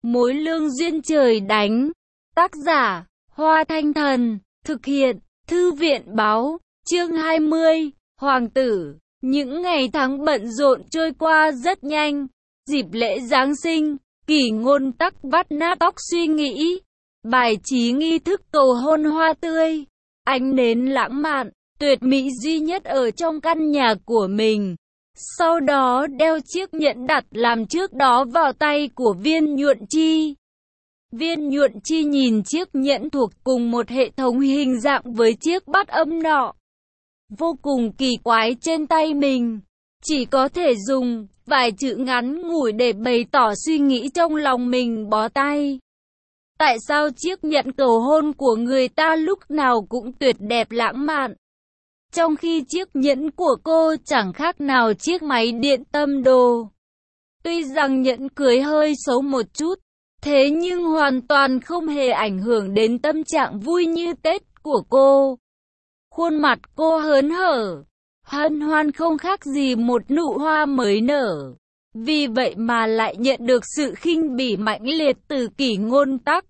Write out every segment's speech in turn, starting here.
Mối lương duyên trời đánh. Tác giả, Hoa Thanh Thần. Thực hiện, Thư viện báo. Chương 20. Hoàng tử. Những ngày tháng bận rộn trôi qua rất nhanh. Dịp lễ Giáng sinh, Kỷ Ngôn Tắc vắt nát óc suy nghĩ. Bài trí nghi thức cầu hôn hoa tươi. Ánh nến lãng mạn, tuyệt mỹ duy nhất ở trong căn nhà của mình. Sau đó đeo chiếc nhẫn đặt làm trước đó vào tay của Viên Nhuận Chi. Viên Nhuận Chi nhìn chiếc nhẫn thuộc cùng một hệ thống hình dạng với chiếc bát âm nọ. Vô cùng kỳ quái trên tay mình. Chỉ có thể dùng vài chữ ngắn ngủi để bày tỏ suy nghĩ trong lòng mình bó tay. Tại sao chiếc nhẫn cầu hôn của người ta lúc nào cũng tuyệt đẹp lãng mạn, trong khi chiếc nhẫn của cô chẳng khác nào chiếc máy điện tâm đồ. Tuy rằng nhẫn cưới hơi xấu một chút, thế nhưng hoàn toàn không hề ảnh hưởng đến tâm trạng vui như Tết của cô. Khuôn mặt cô hớn hở, hân hoan không khác gì một nụ hoa mới nở. Vì vậy mà lại nhận được sự khinh bỉ mãnh liệt từ Kỷ Ngôn Tắc.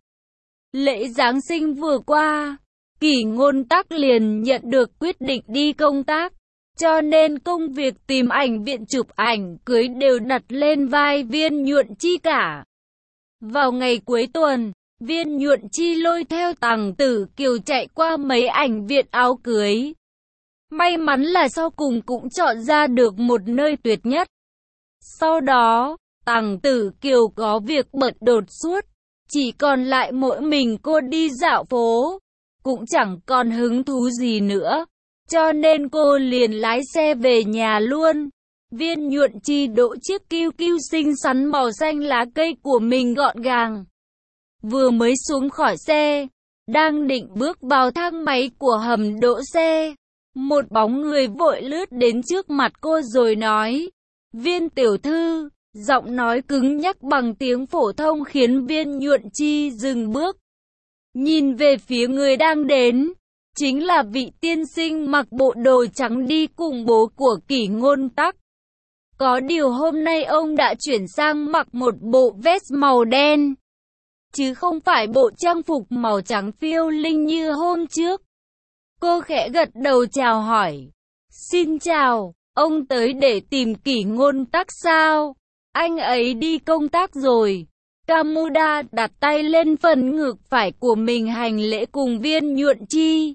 Lễ Giáng sinh vừa qua, Kỷ Ngôn Tắc liền nhận được quyết định đi công tác, cho nên công việc tìm ảnh viện chụp ảnh cưới đều đặt lên vai Viên Nhuận Chi cả. Vào ngày cuối tuần, Viên Nhuận Chi lôi theo Tằng Tử Kiều chạy qua mấy ảnh viện áo cưới. May mắn là sau cùng cũng chọn ra được một nơi tuyệt nhất. Sau đó, Tằng Tử Kiều có việc bận đột xuất, chỉ còn lại mỗi mình cô đi dạo phố, cũng chẳng còn hứng thú gì nữa, cho nên cô liền lái xe về nhà luôn. Viên Nhuận Chi đỗ chiếc kiu kiu xinh xắn màu xanh lá cây của mình gọn gàng. Vừa mới xuống khỏi xe, đang định bước vào thang máy của hầm đỗ xe, một bóng người vội lướt đến trước mặt cô rồi nói: "Viên tiểu thư." Giọng nói cứng nhắc bằng tiếng phổ thông khiến Viên Nhuận Chi dừng bước. Nhìn về phía người đang đến, chính là vị tiên sinh mặc bộ đồ trắng đi cùng bố của Kỷ Ngôn Tắc. Có điều hôm nay ông đã chuyển sang mặc một bộ vest màu đen, chứ không phải bộ trang phục màu trắng phiêu linh như hôm trước. Cô khẽ gật đầu chào hỏi. "Xin chào, ông tới để tìm Kỷ Ngôn Tắc sao?" "Anh ấy đi công tác rồi." Kamuda đặt tay lên phần ngực phải của mình hành lễ cùng Viên Nhuận Chi.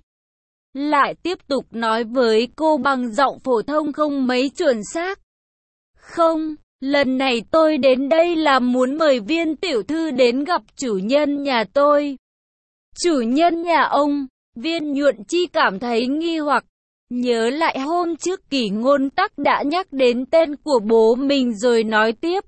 Lại tiếp tục nói với cô bằng giọng phổ thông không mấy chuẩn xác: "Không, lần này tôi đến đây là muốn mời Viên tiểu thư đến gặp chủ nhân nhà tôi." "Chủ nhân nhà ông?" Viên Nhuận Chi cảm thấy nghi hoặc. Nhớ lại hôm trước Kỷ Ngôn Tắc đã nhắc đến tên của bố mình rồi nói tiếp: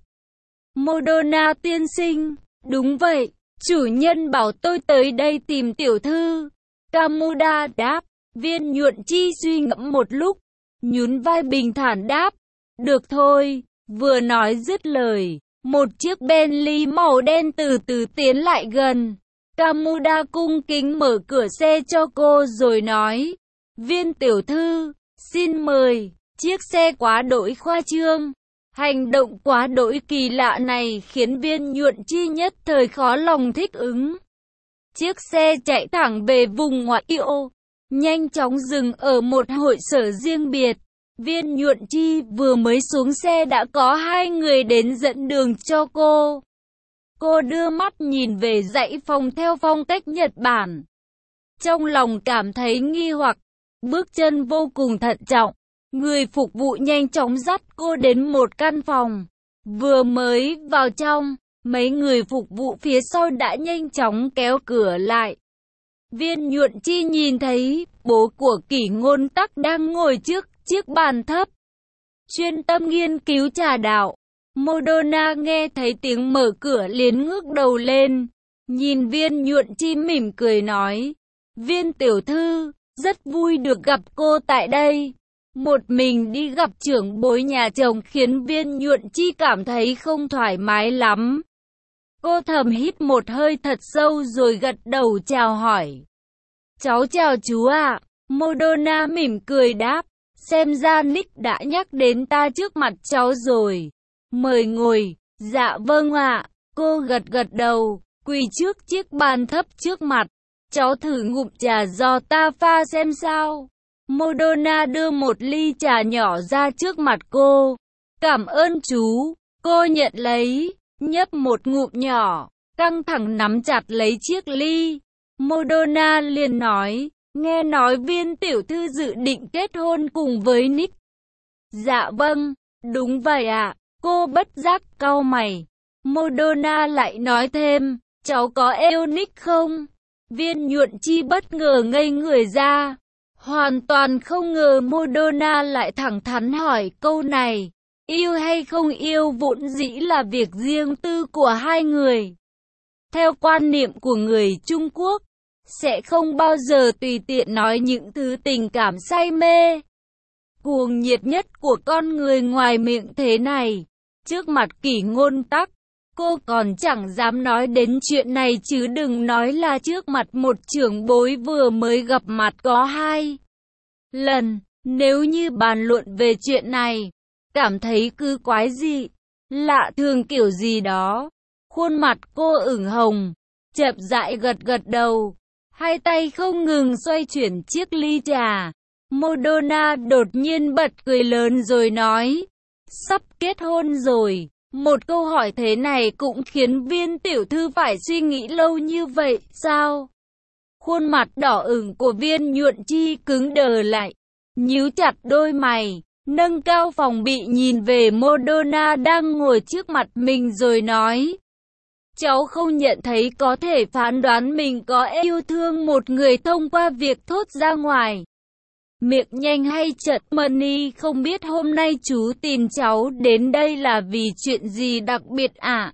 "Modona tiên sinh." "Đúng vậy, chủ nhân bảo tôi tới đây tìm tiểu thư." Kamuda đáp. Viên Nhuận Chi suy ngẫm một lúc, nhún vai bình thản đáp: "Được thôi." Vừa nói dứt lời, một chiếc Bentley màu đen từ từ tiến lại gần. Kamuda cung kính mở cửa xe cho cô rồi nói: "Viên tiểu thư, xin mời." Chiếc xe quá đỗi khoa trương, hành động quá đỗi kỳ lạ này khiến Viên Nhuận Chi nhất thời khó lòng thích ứng. Chiếc xe chạy thẳng về vùng ngoại ô, nhanh chóng dừng ở một hội sở riêng biệt. Viên Nhuận Chi vừa mới xuống xe đã có hai người đến dẫn đường cho cô. Cô đưa mắt nhìn về dãy phòng theo phong cách Nhật Bản, trong lòng cảm thấy nghi hoặc, bước chân vô cùng thận trọng. Người phục vụ nhanh chóng dắt cô đến một căn phòng. Vừa mới vào trong, mấy người phục vụ phía sau đã nhanh chóng kéo cửa lại. Viên Nhuận Chi nhìn thấy bố của Kỷ Ngôn Tắc đang ngồi trước chiếc bàn thấp, chuyên tâm nghiên cứu trà đạo. Modona nghe thấy tiếng mở cửa liền ngước đầu lên, nhìn Viên Nhuận Chi mỉm cười nói: "Viên tiểu thư, rất vui được gặp cô tại đây." Một mình đi gặp trưởng bối nhà chồng khiến Viên Nhuận Chi cảm thấy không thoải mái lắm. Cô thầm hít một hơi thật sâu rồi gật đầu chào hỏi: "Cháu chào chú ạ." Modona mỉm cười đáp: "Xem ra Nick đã nhắc đến ta trước mặt cháu rồi. Mời ngồi." "Dạ vâng ạ." Cô gật gật đầu, quỳ trước chiếc bàn thấp trước mặt. Cháu thử ngụm trà do ta pha xem sao. Madonna đưa một ly trà nhỏ ra trước mặt cô. Cảm ơn chú. Cô nhận lấy, nhấp một ngụm nhỏ, căng thẳng nắm chặt lấy chiếc ly. Madonna liền nói, nghe nói Viên tiểu thư dự định kết hôn cùng với Nick. Dạ vâng, đúng vậy ạ. Cô bất giác cau mày. Madonna lại nói thêm, cháu có yêu Nick không? Viên Nhuận Chi bất ngờ ngây người ra. Hoàn toàn không ngờ Madonna lại thẳng thắn hỏi câu này. Yêu hay không yêu vốn dĩ là việc riêng tư của hai người. Theo quan niệm của người Trung Quốc, sẽ không bao giờ tùy tiện nói những thứ tình cảm say mê, cuồng nhiệt nhất của con người ngoài miệng thế này. Trước mặt Kỷ Ngôn Tắc, cô còn chẳng dám nói đến chuyện này chứ đừng nói là trước mặt một trưởng bối vừa mới gặp mặt có 2 lần. Nếu như bàn luận về chuyện này, cảm thấy cứ quái dị, lạ thường kiểu gì đó. Khuôn mặt cô ửng hồng, chậm rãi gật gật đầu, hai tay không ngừng xoay chuyển chiếc ly trà. Madonna đột nhiên bật cười lớn rồi nói, sắp kết hôn rồi. Một câu hỏi thế này cũng khiến Viên tiểu thư phải suy nghĩ lâu như vậy sao? Khuôn mặt đỏ ửng của Viên Nhuận Chi cứng đờ lại, nhíu chặt đôi mày, nâng cao phòng bị nhìn về Madonna đang ngồi trước mặt mình rồi nói, cháu không nhận thấy có thể phán đoán mình có yêu thương một người thông qua việc thốt ra ngoài miệng nhanh hay chậm. Money không biết hôm nay chú tìm cháu đến đây là vì chuyện gì đặc biệt ạ?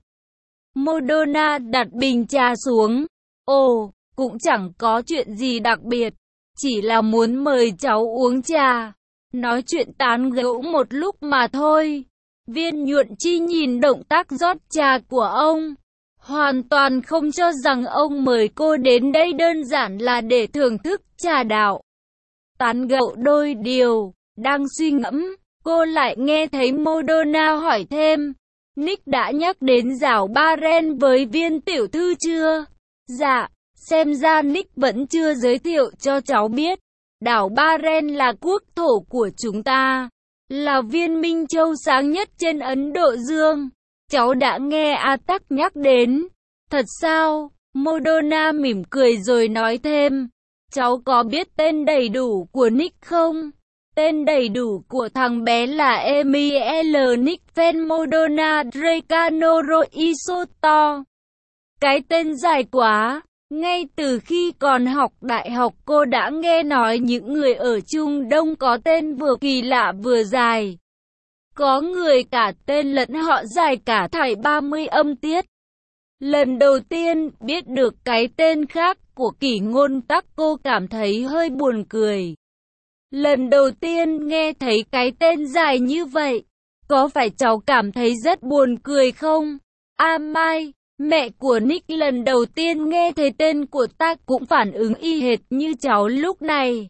Madonna đặt bình trà xuống. Ồ, cũng chẳng có chuyện gì đặc biệt, chỉ là muốn mời cháu uống trà, nói chuyện tán gẫu một lúc mà thôi. Viên Nhuận Chi nhìn động tác rót trà của ông, hoàn toàn không cho rằng ông mời cô đến đây đơn giản là để thưởng thức trà đạo, tán gẫu đôi điều. Đang suy ngẫm, cô lại nghe thấy Madonna hỏi thêm, Nick đã nhắc đến đảo Bahrain với Viên tiểu thư chưa? Dạ, xem ra Nick vẫn chưa giới thiệu cho cháu biết. Đảo Bahrain là quốc thổ của chúng ta, là viên minh châu sáng nhất trên Ấn Độ Dương. Cháu đã nghe Atak nhắc đến. Thật sao? Madonna mỉm cười rồi nói thêm, cháu có biết tên đầy đủ của Nick không? Tên đầy đủ của thằng bé là Emile Nick Van Madonna Drecanoro Isoto. Cái tên dài quá. Ngay từ khi còn học đại học cô đã nghe nói những người ở Trung Đông có tên vừa kỳ lạ vừa dài. Có người cả tên lẫn họ dài cả thảy 30 âm tiết. Lần đầu tiên biết được cái tên khác của Kỷ Ngôn Tắc cô cảm thấy hơi buồn cười. Lần đầu tiên nghe thấy cái tên dài như vậy, có phải cháu cảm thấy rất buồn cười không? Mai, mẹ của Nick lần đầu tiên nghe thấy tên của ta cũng phản ứng y hệt như cháu lúc này.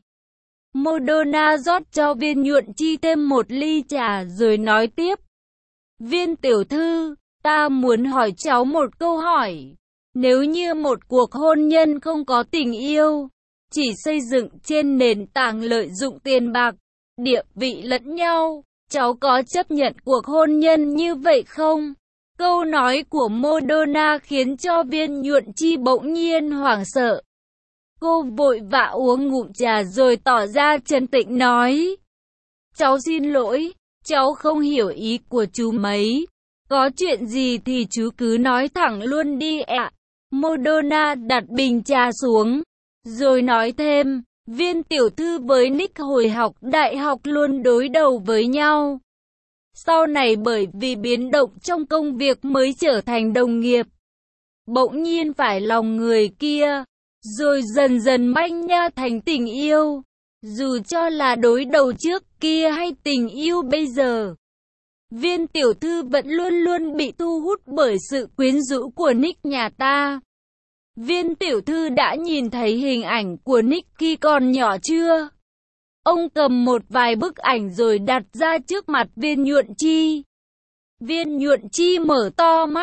Madonna rót cho Viên Nhuận Chi thêm một ly trà rồi nói tiếp. Viên tiểu thư, ta muốn hỏi cháu một câu hỏi. Nếu như một cuộc hôn nhân không có tình yêu, chỉ xây dựng trên nền tảng lợi dụng tiền bạc, địa vị lẫn nhau, cháu có chấp nhận cuộc hôn nhân như vậy không? Câu nói của Madonna khiến cho Viên Nhuận Chi bỗng nhiên hoảng sợ. Cô vội vã uống ngụm trà rồi tỏ ra trấn tĩnh nói. Cháu xin lỗi, cháu không hiểu ý của chú mấy. Có chuyện gì thì chú cứ nói thẳng luôn đi ạ. Madonna đặt bình trà xuống, rồi nói thêm, Viên tiểu thư với Nick hồi học đại học luôn đối đầu với nhau. Sau này bởi vì biến động trong công việc mới trở thành đồng nghiệp. Bỗng nhiên phải lòng người kia, rồi dần dần manh nha thành tình yêu. Dù cho là đối đầu trước kia hay tình yêu bây giờ, Viên tiểu thư vẫn luôn luôn bị thu hút bởi sự quyến rũ của Nick nhà ta. Viên tiểu thư đã nhìn thấy hình ảnh của Nick khi còn nhỏ chưa? Ông cầm một vài bức ảnh rồi đặt ra trước mặt Viên Nhuận Chi. Viên Nhuận Chi mở to mắt,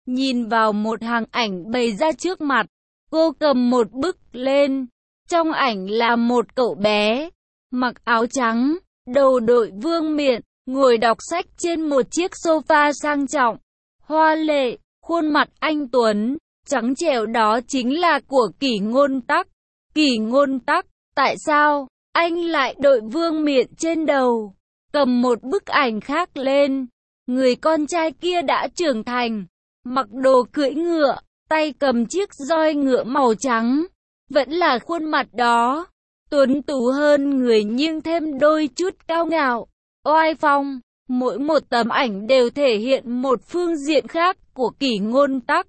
nhìn vào một hàng ảnh bày ra trước mặt. Cô cầm một bức lên. Trong ảnh là một cậu bé, mặc áo trắng, đầu đội vương miện, ngồi đọc sách trên một chiếc sofa sang trọng, hoa lệ, khuôn mặt anh tuấn, trắng trẻo đó chính là của Kỷ Ngôn Tắc. Kỷ Ngôn Tắc, tại sao anh lại đội vương miện trên đầu? Cầm một bức ảnh khác lên. Người con trai kia đã trưởng thành, mặc đồ cưỡi ngựa, tay cầm chiếc roi ngựa màu trắng. Vẫn là khuôn mặt đó, tuấn tú hơn người nhưng thêm đôi chút cao ngạo, oai phong. Mỗi một tấm ảnh đều thể hiện một phương diện khác của Kỷ Ngôn Tắc.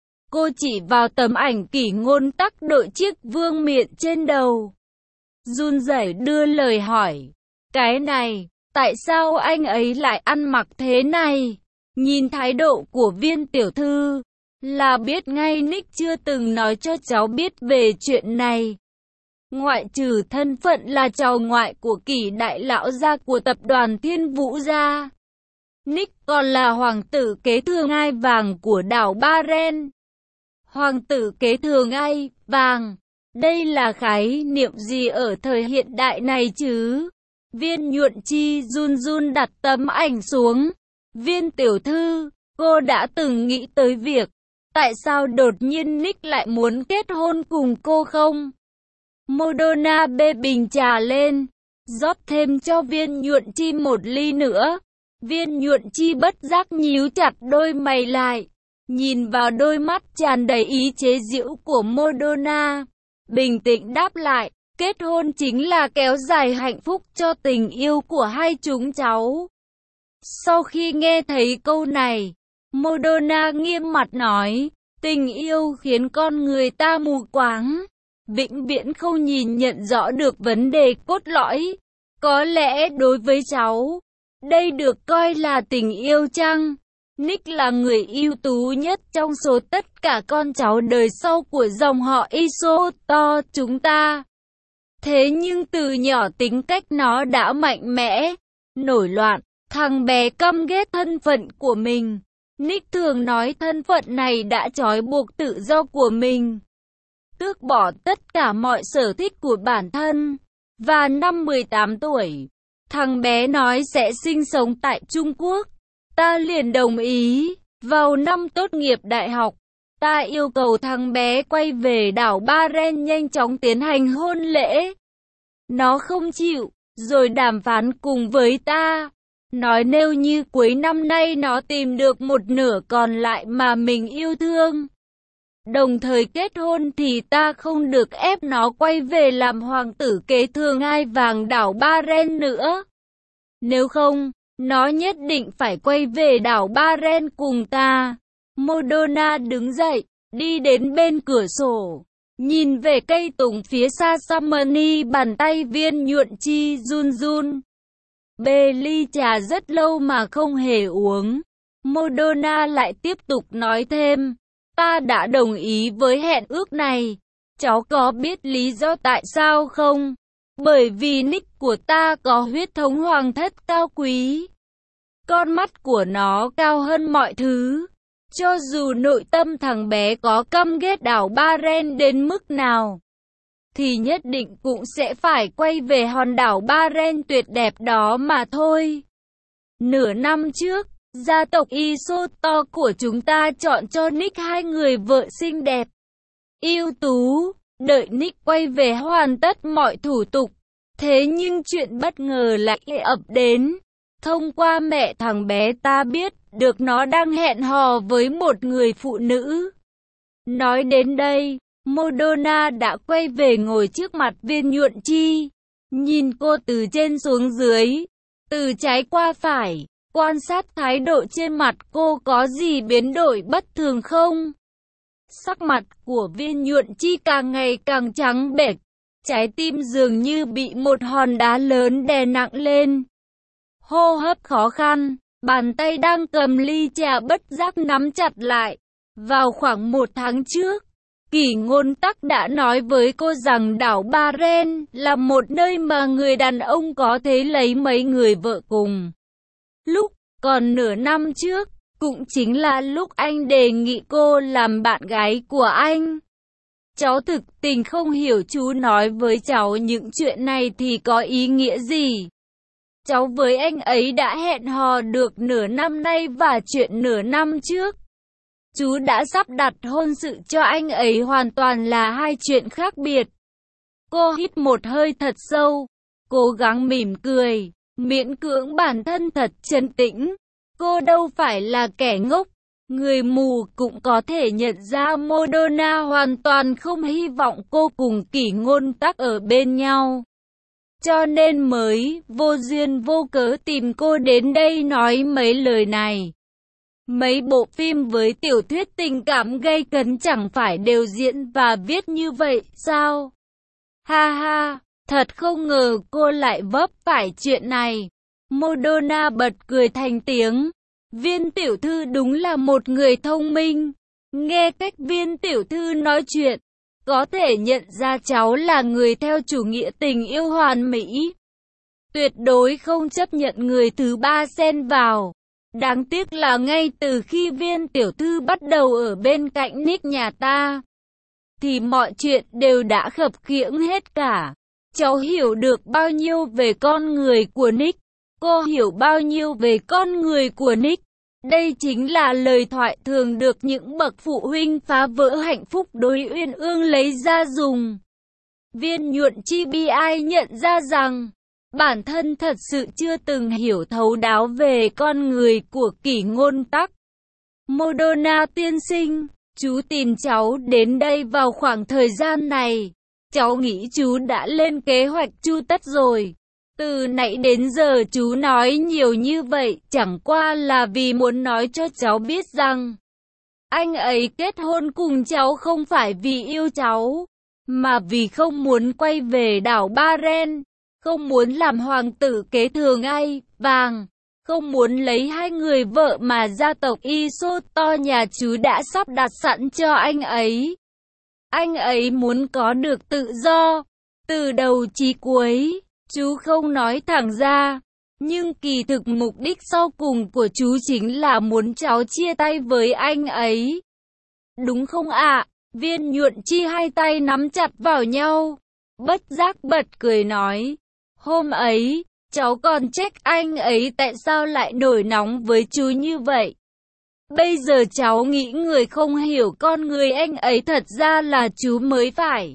Cô chỉ vào tấm ảnh Kỷ Ngôn Tắc đội chiếc vương miện trên đầu, run rẩy đưa lời hỏi. Cái này, tại sao anh ấy lại ăn mặc thế này? Nhìn thái độ của Viên tiểu thư, là biết ngay Nick chưa từng nói cho cháu biết về chuyện này. Ngoại trừ thân phận là cháu ngoại của Kỷ đại lão gia của tập đoàn Thiên Vũ gia, Nick còn là hoàng tử kế thừa ngai vàng của đảo Baren. Hoàng tử kế thừa ngai vàng, đây là khái niệm gì ở thời hiện đại này chứ? Viên Nhuận Chi run run đặt tấm ảnh xuống. Viên tiểu thư, cô đã từng nghĩ tới việc tại sao đột nhiên Nick lại muốn kết hôn cùng cô không? Madonna bê bình trà lên, rót thêm cho Viên Nhuận Chi một ly nữa. Viên Nhuận Chi bất giác nhíu chặt đôi mày lại, nhìn vào đôi mắt tràn đầy ý chế giễu của Madonna, bình tĩnh đáp lại, kết hôn chính là kéo dài hạnh phúc cho tình yêu của hai chúng cháu. Sau khi nghe thấy câu này, Madonna nghiêm mặt nói, tình yêu khiến con người ta mù quáng, vĩnh viễn không nhìn nhận rõ được vấn đề cốt lõi. Có lẽ đối với cháu, đây được coi là tình yêu chăng? Nick là người ưu tú nhất trong số tất cả con cháu đời sau của dòng họ Isoto chúng ta. Thế nhưng từ nhỏ tính cách nó đã mạnh mẽ, nổi loạn. Thằng bé căm ghét thân phận của mình. Nick thường nói thân phận này đã trói buộc tự do của mình, tước bỏ tất cả mọi sở thích của bản thân. Và năm 18 tuổi, thằng bé nói sẽ sinh sống tại Trung Quốc. Ta liền đồng ý. Vào năm tốt nghiệp đại học, ta yêu cầu thằng bé quay về đảo Baren nhanh chóng tiến hành hôn lễ. Nó không chịu, rồi đàm phán cùng với ta. Nói nếu như cuối năm nay nó tìm được một nửa còn lại mà mình yêu thương, đồng thời kết hôn thì ta không được ép nó quay về làm hoàng tử kế thừa ngai vàng đảo Baren nữa. Nếu không, nó nhất định phải quay về đảo Baren cùng ta. Madonna đứng dậy, đi đến bên cửa sổ, nhìn về cây tùng phía xa Samani, bàn tay Viên Nhuận Chi run run. Bê ly trà rất lâu mà không hề uống. Madonna lại tiếp tục nói thêm, ta đã đồng ý với hẹn ước này. Cháu có biết lý do tại sao không? Bởi vì Nick của ta có huyết thống hoàng thất cao quý. Con mắt của nó cao hơn mọi thứ. Cho dù nội tâm thằng bé có căm ghét đảo Baren đến mức nào, thì nhất định cũng sẽ phải quay về hòn đảo Baren tuyệt đẹp đó mà thôi. Nửa năm trước, gia tộc Isoto của chúng ta chọn cho Nick hai người vợ xinh đẹp, ưu tú. Đợi Nick quay về hoàn tất mọi thủ tục. Thế nhưng chuyện bất ngờ lại ập đến. Thông qua mẹ thằng bé ta biết được nó đang hẹn hò với một người phụ nữ. Nói đến đây, Madonna đã quay về ngồi trước mặt Viên Nhuận Chi, nhìn cô từ trên xuống dưới, từ trái qua phải, quan sát thái độ trên mặt cô có gì biến đổi bất thường không. Sắc mặt của Viên Nhuận Chi càng ngày càng trắng bệch, trái tim dường như bị một hòn đá lớn đè nặng lên. Hô hấp khó khăn, bàn tay đang cầm ly trà bất giác nắm chặt lại. Vào khoảng 1 tháng trước, Kỷ Ngôn Tắc đã nói với cô rằng đảo Baren là một nơi mà người đàn ông có thể lấy mấy người vợ cùng. Lúc còn nửa năm trước, cũng chính là lúc anh đề nghị cô làm bạn gái của anh. Cháu thực tình không hiểu chú nói với cháu những chuyện này thì có ý nghĩa gì. Cháu với anh ấy đã hẹn hò được nửa năm nay và chuyện nửa năm trước chú đã sắp đặt hôn sự cho anh ấy hoàn toàn là hai chuyện khác biệt. Cô hít một hơi thật sâu, cố gắng mỉm cười, miễn cưỡng bản thân thật trấn tĩnh. Cô đâu phải là kẻ ngốc, người mù cũng có thể nhận ra Madonna hoàn toàn không hy vọng cô cùng Kỷ Ngôn Tắc ở bên nhau. Cho nên mới vô duyên vô cớ tìm cô đến đây nói mấy lời này. Mấy bộ phim với tiểu thuyết tình cảm gay cấn chẳng phải đều diễn và viết như vậy sao? Ha ha, thật không ngờ cô lại vấp phải chuyện này. Madonna bật cười thành tiếng. Viên tiểu thư đúng là một người thông minh. Nghe cách viên tiểu thư nói chuyện, có thể nhận ra cháu là người theo chủ nghĩa tình yêu hoàn mỹ. Tuyệt đối không chấp nhận người thứ ba xen vào. Đáng tiếc là ngay từ khi viên tiểu thư bắt đầu ở bên cạnh Nick nhà ta, thì mọi chuyện đều đã khập khiễng hết cả. Cháu hiểu được bao nhiêu về con người của Nick? Cô hiểu bao nhiêu về con người của Nick? Đây chính là lời thoại thường được những bậc phụ huynh phá vỡ hạnh phúc đối uyên ương lấy ra dùng. Viên Nhuận Chi bi ai nhận ra rằng bản thân thật sự chưa từng hiểu thấu đáo về con người của Kỷ Ngôn Tắc. Madonna tiên sinh, chú tìm cháu đến đây vào khoảng thời gian này. Cháu nghĩ chú đã lên kế hoạch chu tất rồi. Từ nãy đến giờ chú nói nhiều như vậy chẳng qua là vì muốn nói cho cháu biết rằng anh ấy kết hôn cùng cháu không phải vì yêu cháu, mà vì không muốn quay về đảo Ba Ren, không muốn làm hoàng tử kế thừa ngai vàng, không muốn lấy hai người vợ mà gia tộc Isoto nhà chú đã sắp đặt sẵn cho anh ấy. Anh ấy muốn có được tự do, từ đầu chí cuối. Chú không nói thẳng ra, nhưng kỳ thực mục đích sau cùng của chú chính là muốn cháu chia tay với anh ấy. Đúng không ạ? Viên Nhuận Chi hai tay nắm chặt vào nhau, bất giác bật cười nói. Hôm ấy, cháu còn trách anh ấy tại sao lại nổi nóng với chú như vậy. Bây giờ cháu nghĩ người không hiểu con người anh ấy thật ra là chú mới phải.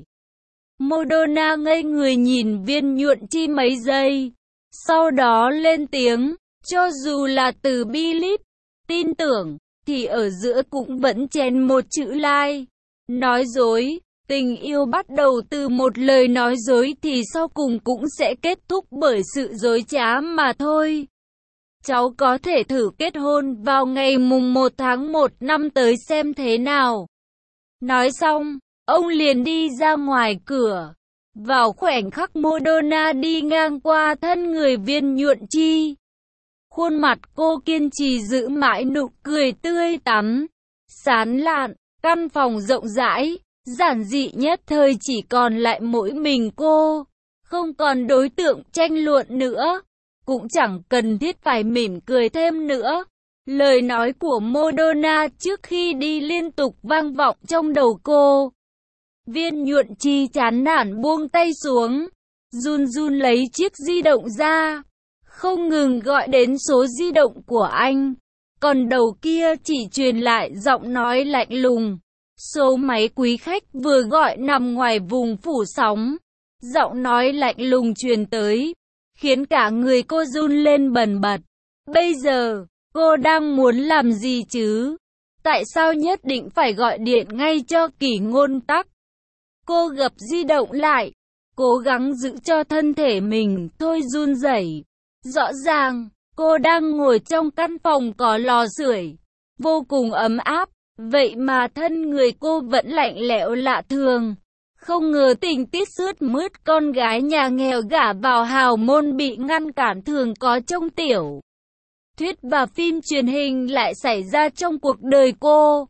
Madonna ngây người nhìn Viên Nhuận Chi mấy giây, sau đó lên tiếng, cho dù là từ believe, tin tưởng, thì ở giữa cũng vẫn chèn một chữ lie. Nói dối, tình yêu bắt đầu từ một lời nói dối thì sau cùng cũng sẽ kết thúc bởi sự dối trá mà thôi. Cháu có thể thử kết hôn vào ngày mùng 1 tháng 1 năm tới xem thế nào. Nói xong, ông liền đi ra ngoài cửa. Vào khoảnh khắc Madonna đi ngang qua thân người Viên Nhuận Chi, khuôn mặt cô kiên trì giữ mãi nụ cười tươi tắn, sán lạn. Căn phòng rộng rãi, giản dị nhất thời chỉ còn lại mỗi mình cô, không còn đối tượng tranh luận nữa, cũng chẳng cần thiết phải mỉm cười thêm nữa. Lời nói của Madonna trước khi đi liên tục vang vọng trong đầu cô. Viên Nhuận Chi chán nản buông tay xuống, run run lấy chiếc di động ra, không ngừng gọi đến số di động của anh. Còn đầu kia chỉ truyền lại giọng nói lạnh lùng. Số máy quý khách vừa gọi nằm ngoài vùng phủ sóng. Giọng nói lạnh lùng truyền tới, khiến cả người cô run lên bần bật. Bây giờ, cô đang muốn làm gì chứ? Tại sao nhất định phải gọi điện ngay cho Kỷ Ngôn Tắc? Cô gập di động lại, cố gắng giữ cho thân thể mình thôi run rẩy. Rõ ràng, cô đang ngồi trong căn phòng có lò sưởi, vô cùng ấm áp, vậy mà thân người cô vẫn lạnh lẽo lạ thường. Không ngờ tình tiết sướt mướt con gái nhà nghèo gả vào hào môn bị ngăn cản thường có trong tiểu thuyết và phim truyền hình lại xảy ra trong cuộc đời cô.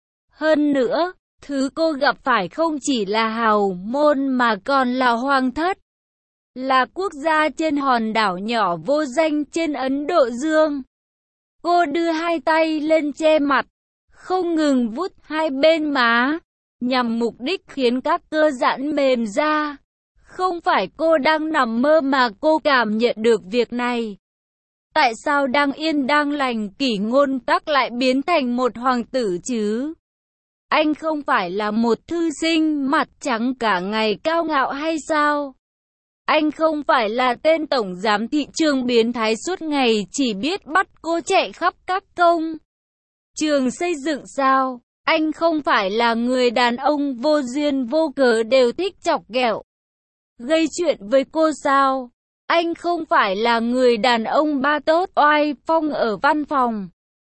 Hơn nữa, thứ cô gặp phải không chỉ là hào môn mà còn là hoàng thất, là quốc gia trên hòn đảo nhỏ vô danh trên Ấn Độ Dương. Cô đưa hai tay lên che mặt, không ngừng vuốt hai bên má, nhằm mục đích khiến các cơ giãn mềm ra. Không phải cô đang nằm mơ mà cô cảm nhận được việc này. Tại sao đang yên đang lành Kỷ Ngôn Tắc lại biến thành một hoàng tử chứ? Anh không phải là một thư sinh mặt trắng cả ngày cao ngạo hay sao? Anh không phải là tên tổng giám thị trường biến thái suốt ngày chỉ biết bắt cô chạy khắp các công trường xây dựng sao? Anh không phải là người đàn ông vô duyên vô cớ đều thích chọc ghẹo, gây chuyện với cô sao? Anh không phải là người đàn ông ba tốt oai phong ở văn phòng,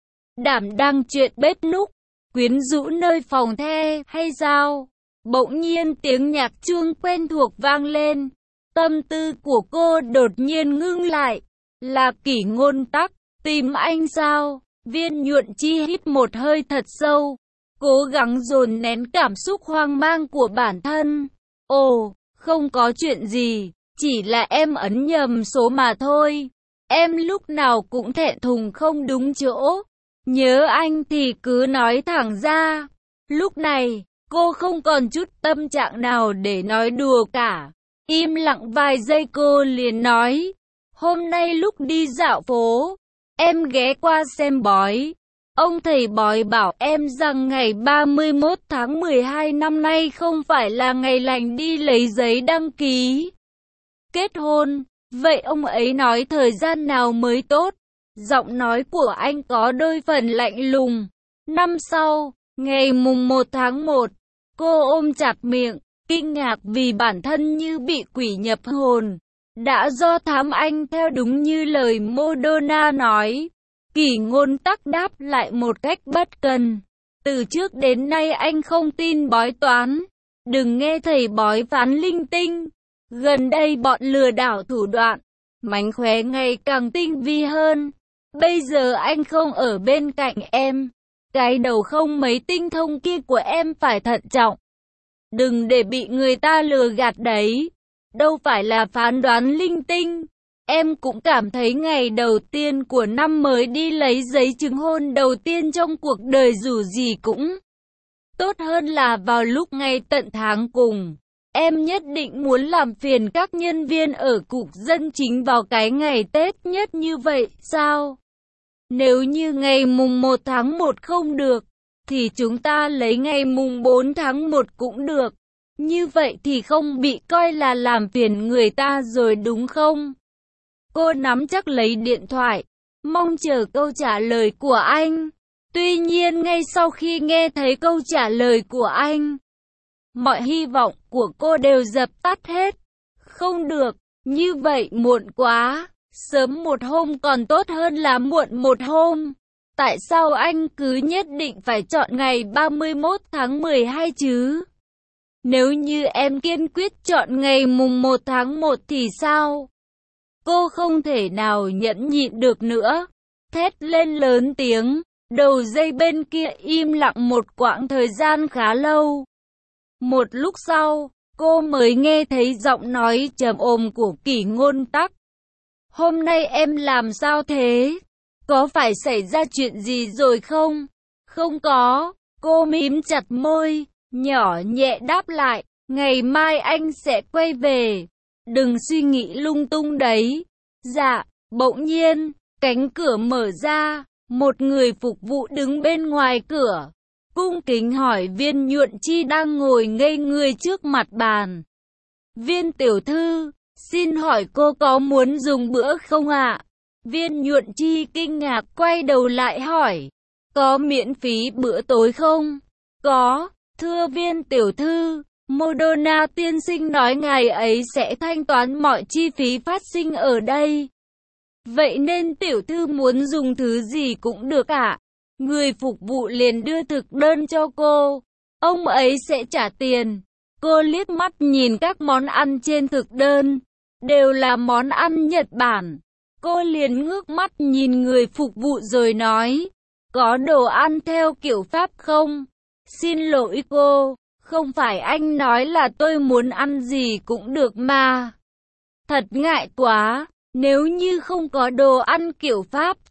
đảm đang chuyện bếp núc, quyến rũ nơi phòng the hay sao? Bỗng nhiên tiếng nhạc chuông quen thuộc vang lên. Tâm tư của cô đột nhiên ngưng lại. Là Kỷ Ngôn Tắc, tìm anh sao? Viên Nhuận Chi hít một hơi thật sâu, cố gắng dồn nén cảm xúc hoang mang của bản thân. Ồ, không có chuyện gì, chỉ là em ấn nhầm số mà thôi. Em lúc nào cũng thẹn thùng không đúng chỗ. Nhớ anh thì cứ nói thẳng ra. Lúc này, cô không còn chút tâm trạng nào để nói đùa cả. Im lặng vài giây cô liền nói, hôm nay lúc đi dạo phố, em ghé qua xem bói. Ông thầy bói bảo em rằng ngày 31 tháng 12 năm nay không phải là ngày lành đi lấy giấy đăng ký kết hôn. Vậy ông ấy nói thời gian nào mới tốt? Giọng nói của anh có đôi phần lạnh lùng. Năm sau, ngày mùng 1 tháng 1, cô ôm chặt miệng, kinh ngạc vì bản thân như bị quỷ nhập hồn. Đã do thám anh theo đúng như lời Madonna nói. Kỷ Ngôn Tắc đáp lại một cách bất cần. Từ trước đến nay anh không tin bói toán. Đừng nghe thầy bói phán linh tinh. Gần đây bọn lừa đảo thủ đoạn, mánh khóe ngày càng tinh vi hơn. Bây giờ anh không ở bên cạnh em. Cái đầu không mấy tinh thông kia của em phải thận trọng. Đừng để bị người ta lừa gạt đấy. Đâu phải là phán đoán linh tinh. Em cũng cảm thấy ngày đầu tiên của năm mới đi lấy giấy chứng hôn đầu tiên trong cuộc đời dù gì cũng tốt hơn là vào lúc ngày tận tháng cùng. Em nhất định muốn làm phiền các nhân viên ở cục dân chính vào cái ngày Tết nhất như vậy sao? Nếu như ngày mùng 1 tháng 1 không được, thì chúng ta lấy ngày mùng 4 tháng 1 cũng được. Như vậy thì không bị coi là làm phiền người ta rồi đúng không? Cô nắm chắc lấy điện thoại, mong chờ câu trả lời của anh. Tuy nhiên ngay sau khi nghe thấy câu trả lời của anh, mọi hy vọng của cô đều dập tắt hết. Không được, như vậy muộn quá. Sớm một hôm còn tốt hơn là muộn một hôm. Tại sao anh cứ nhất định phải chọn ngày 31 tháng 12 chứ? Nếu như em kiên quyết chọn ngày mùng 1 tháng 1 thì sao? Cô không thể nào nhẫn nhịn được nữa. Thét lên lớn tiếng. Đầu dây bên kia im lặng một quãng thời gian khá lâu. Một lúc sau, cô mới nghe thấy giọng nói trầm ổn của Kỷ Ngôn Tắc. Hôm nay em làm sao thế? Có phải xảy ra chuyện gì rồi không? Không có. Cô mím chặt môi, nhỏ nhẹ đáp lại. Ngày mai anh sẽ quay về. Đừng suy nghĩ lung tung đấy. Dạ. Bỗng nhiên, cánh cửa mở ra. Một người phục vụ đứng bên ngoài cửa, cung kính hỏi Viên Nhuận Chi đang ngồi ngây người trước mặt bàn. Viên tiểu thư, xin hỏi cô có muốn dùng bữa không ạ? Viên Nhuận Chi kinh ngạc quay đầu lại hỏi. Có miễn phí bữa tối không? Có, thưa Viên tiểu thư, Madonna tiên sinh nói ngài ấy sẽ thanh toán mọi chi phí phát sinh ở đây. Vậy nên tiểu thư muốn dùng thứ gì cũng được ạ. Người phục vụ liền đưa thực đơn cho cô. Ông ấy sẽ trả tiền. Cô liếc mắt nhìn các món ăn trên thực đơn. Đều là món ăn Nhật Bản. Cô liền ngước mắt nhìn người phục vụ rồi nói. Có đồ ăn theo kiểu Pháp không? Xin lỗi cô. Không phải anh nói là tôi muốn ăn gì cũng được mà. Thật ngại quá. Nếu như không có đồ ăn kiểu Pháp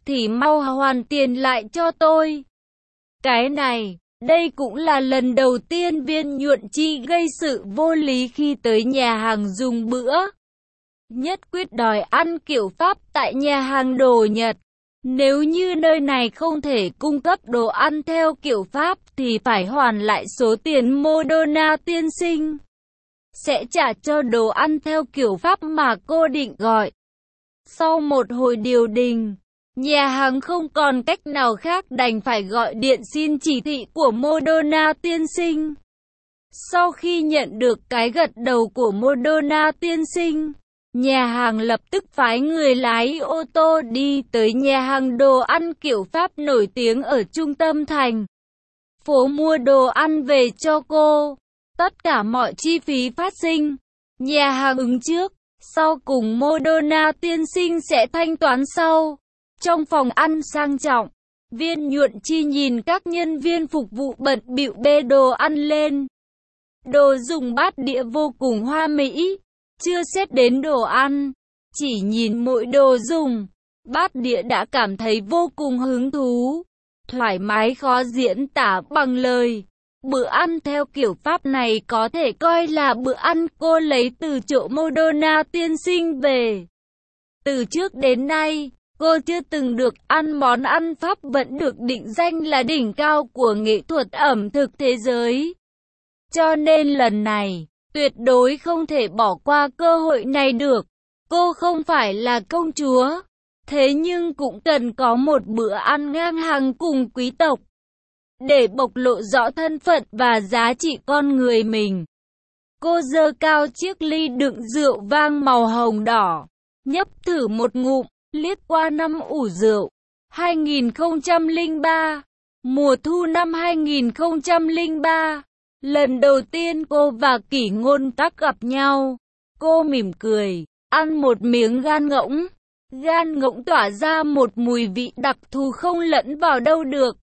thì mau hoàn tiền lại cho tôi. Cái này, đây cũng là lần đầu tiên Viên Nhuận Chi gây sự vô lý khi tới nhà hàng dùng bữa. Nhất quyết đòi ăn kiểu Pháp tại nhà hàng đồ Nhật. Nếu như nơi này không thể cung cấp đồ ăn theo kiểu Pháp thì phải hoàn lại số tiền Moderna tiên sinh sẽ trả cho đồ ăn theo kiểu Pháp mà cô định gọi. Sau một hồi điều đình, nhà hàng không còn cách nào khác đành phải gọi điện xin chỉ thị của Moderna tiên sinh. Sau khi nhận được cái gật đầu của Moderna tiên sinh, nhà hàng lập tức phái người lái ô tô đi tới nhà hàng đồ ăn kiểu Pháp nổi tiếng ở trung tâm thành phố mua đồ ăn về cho cô. Tất cả mọi chi phí phát sinh, nhà hàng ứng trước, sau cùng Moderna tiên sinh sẽ thanh toán sau. Trong phòng ăn sang trọng, Viên Nhuận Chi nhìn các nhân viên phục vụ bận bịu bê đồ ăn lên. Đồ dùng bát đĩa vô cùng hoa mỹ, chưa xét đến đồ ăn, chỉ nhìn mỗi đồ dùng, bát đĩa đã cảm thấy vô cùng hứng thú, thoải mái khó diễn tả bằng lời. Bữa ăn theo kiểu Pháp này có thể coi là bữa ăn cô lấy từ chỗ Moderna tiên sinh về. Từ trước đến nay, cô chưa từng được ăn món ăn Pháp vẫn được định danh là đỉnh cao của nghệ thuật ẩm thực thế giới. Cho nên lần này, tuyệt đối không thể bỏ qua cơ hội này được. Cô không phải là công chúa, thế nhưng cũng cần có một bữa ăn ngang hàng cùng quý tộc, để bộc lộ rõ thân phận và giá trị con người mình. Cô giơ cao chiếc ly đựng rượu vang màu hồng đỏ, nhấp thử một ngụm, liếc qua năm ủ rượu. 2003, mùa thu năm 2003, lần đầu tiên cô và Kỷ Ngôn Tắc gặp nhau. Cô mỉm cười, ăn một miếng gan ngỗng. Gan ngỗng tỏa ra một mùi vị đặc thù không lẫn vào đâu được.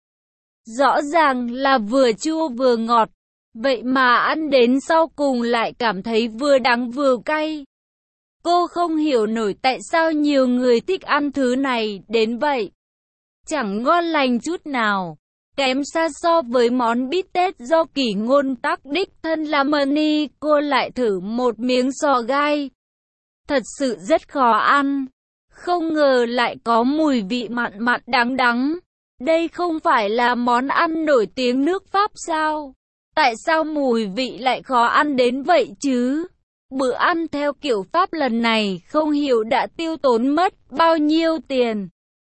Rõ ràng là vừa chua vừa ngọt, vậy mà ăn đến sau cùng lại cảm thấy vừa đắng vừa cay. Cô không hiểu nổi tại sao nhiều người thích ăn thứ này đến vậy. Chẳng ngon lành chút nào, kém xa so với món bít tết do Kỷ Ngôn Tắc đích thân làm mani. Cô lại thử một miếng sò gai. Thật sự rất khó ăn, không ngờ lại có mùi vị mặn mặn đắng đắng. Đây không phải là món ăn nổi tiếng nước Pháp sao? Tại sao mùi vị lại khó ăn đến vậy chứ? Bữa ăn theo kiểu Pháp lần này không hiểu đã tiêu tốn mất bao nhiêu tiền.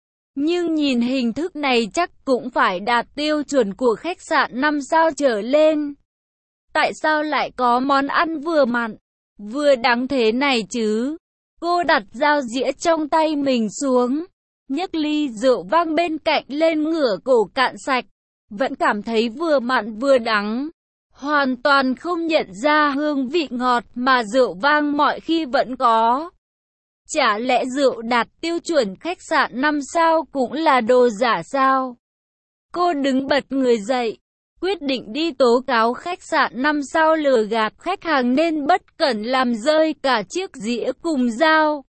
Nhưng nhìn hình thức này chắc cũng phải đạt tiêu chuẩn của khách sạn 5 sao trở lên. Tại sao lại có món ăn vừa mặn, vừa đắng thế này chứ? Cô đặt dao dĩa trong tay mình xuống, nhấc ly rượu vang bên cạnh lên ngửa cổ cạn sạch. Vẫn cảm thấy vừa mặn vừa đắng. Hoàn toàn không nhận ra hương vị ngọt mà rượu vang mọi khi vẫn có. Chả lẽ rượu đạt tiêu chuẩn khách sạn 5 sao cũng là đồ giả sao? Cô đứng bật người dậy, quyết định đi tố cáo khách sạn 5 sao lừa gạt khách hàng nên bất cẩn làm rơi cả chiếc dĩa cùng dao.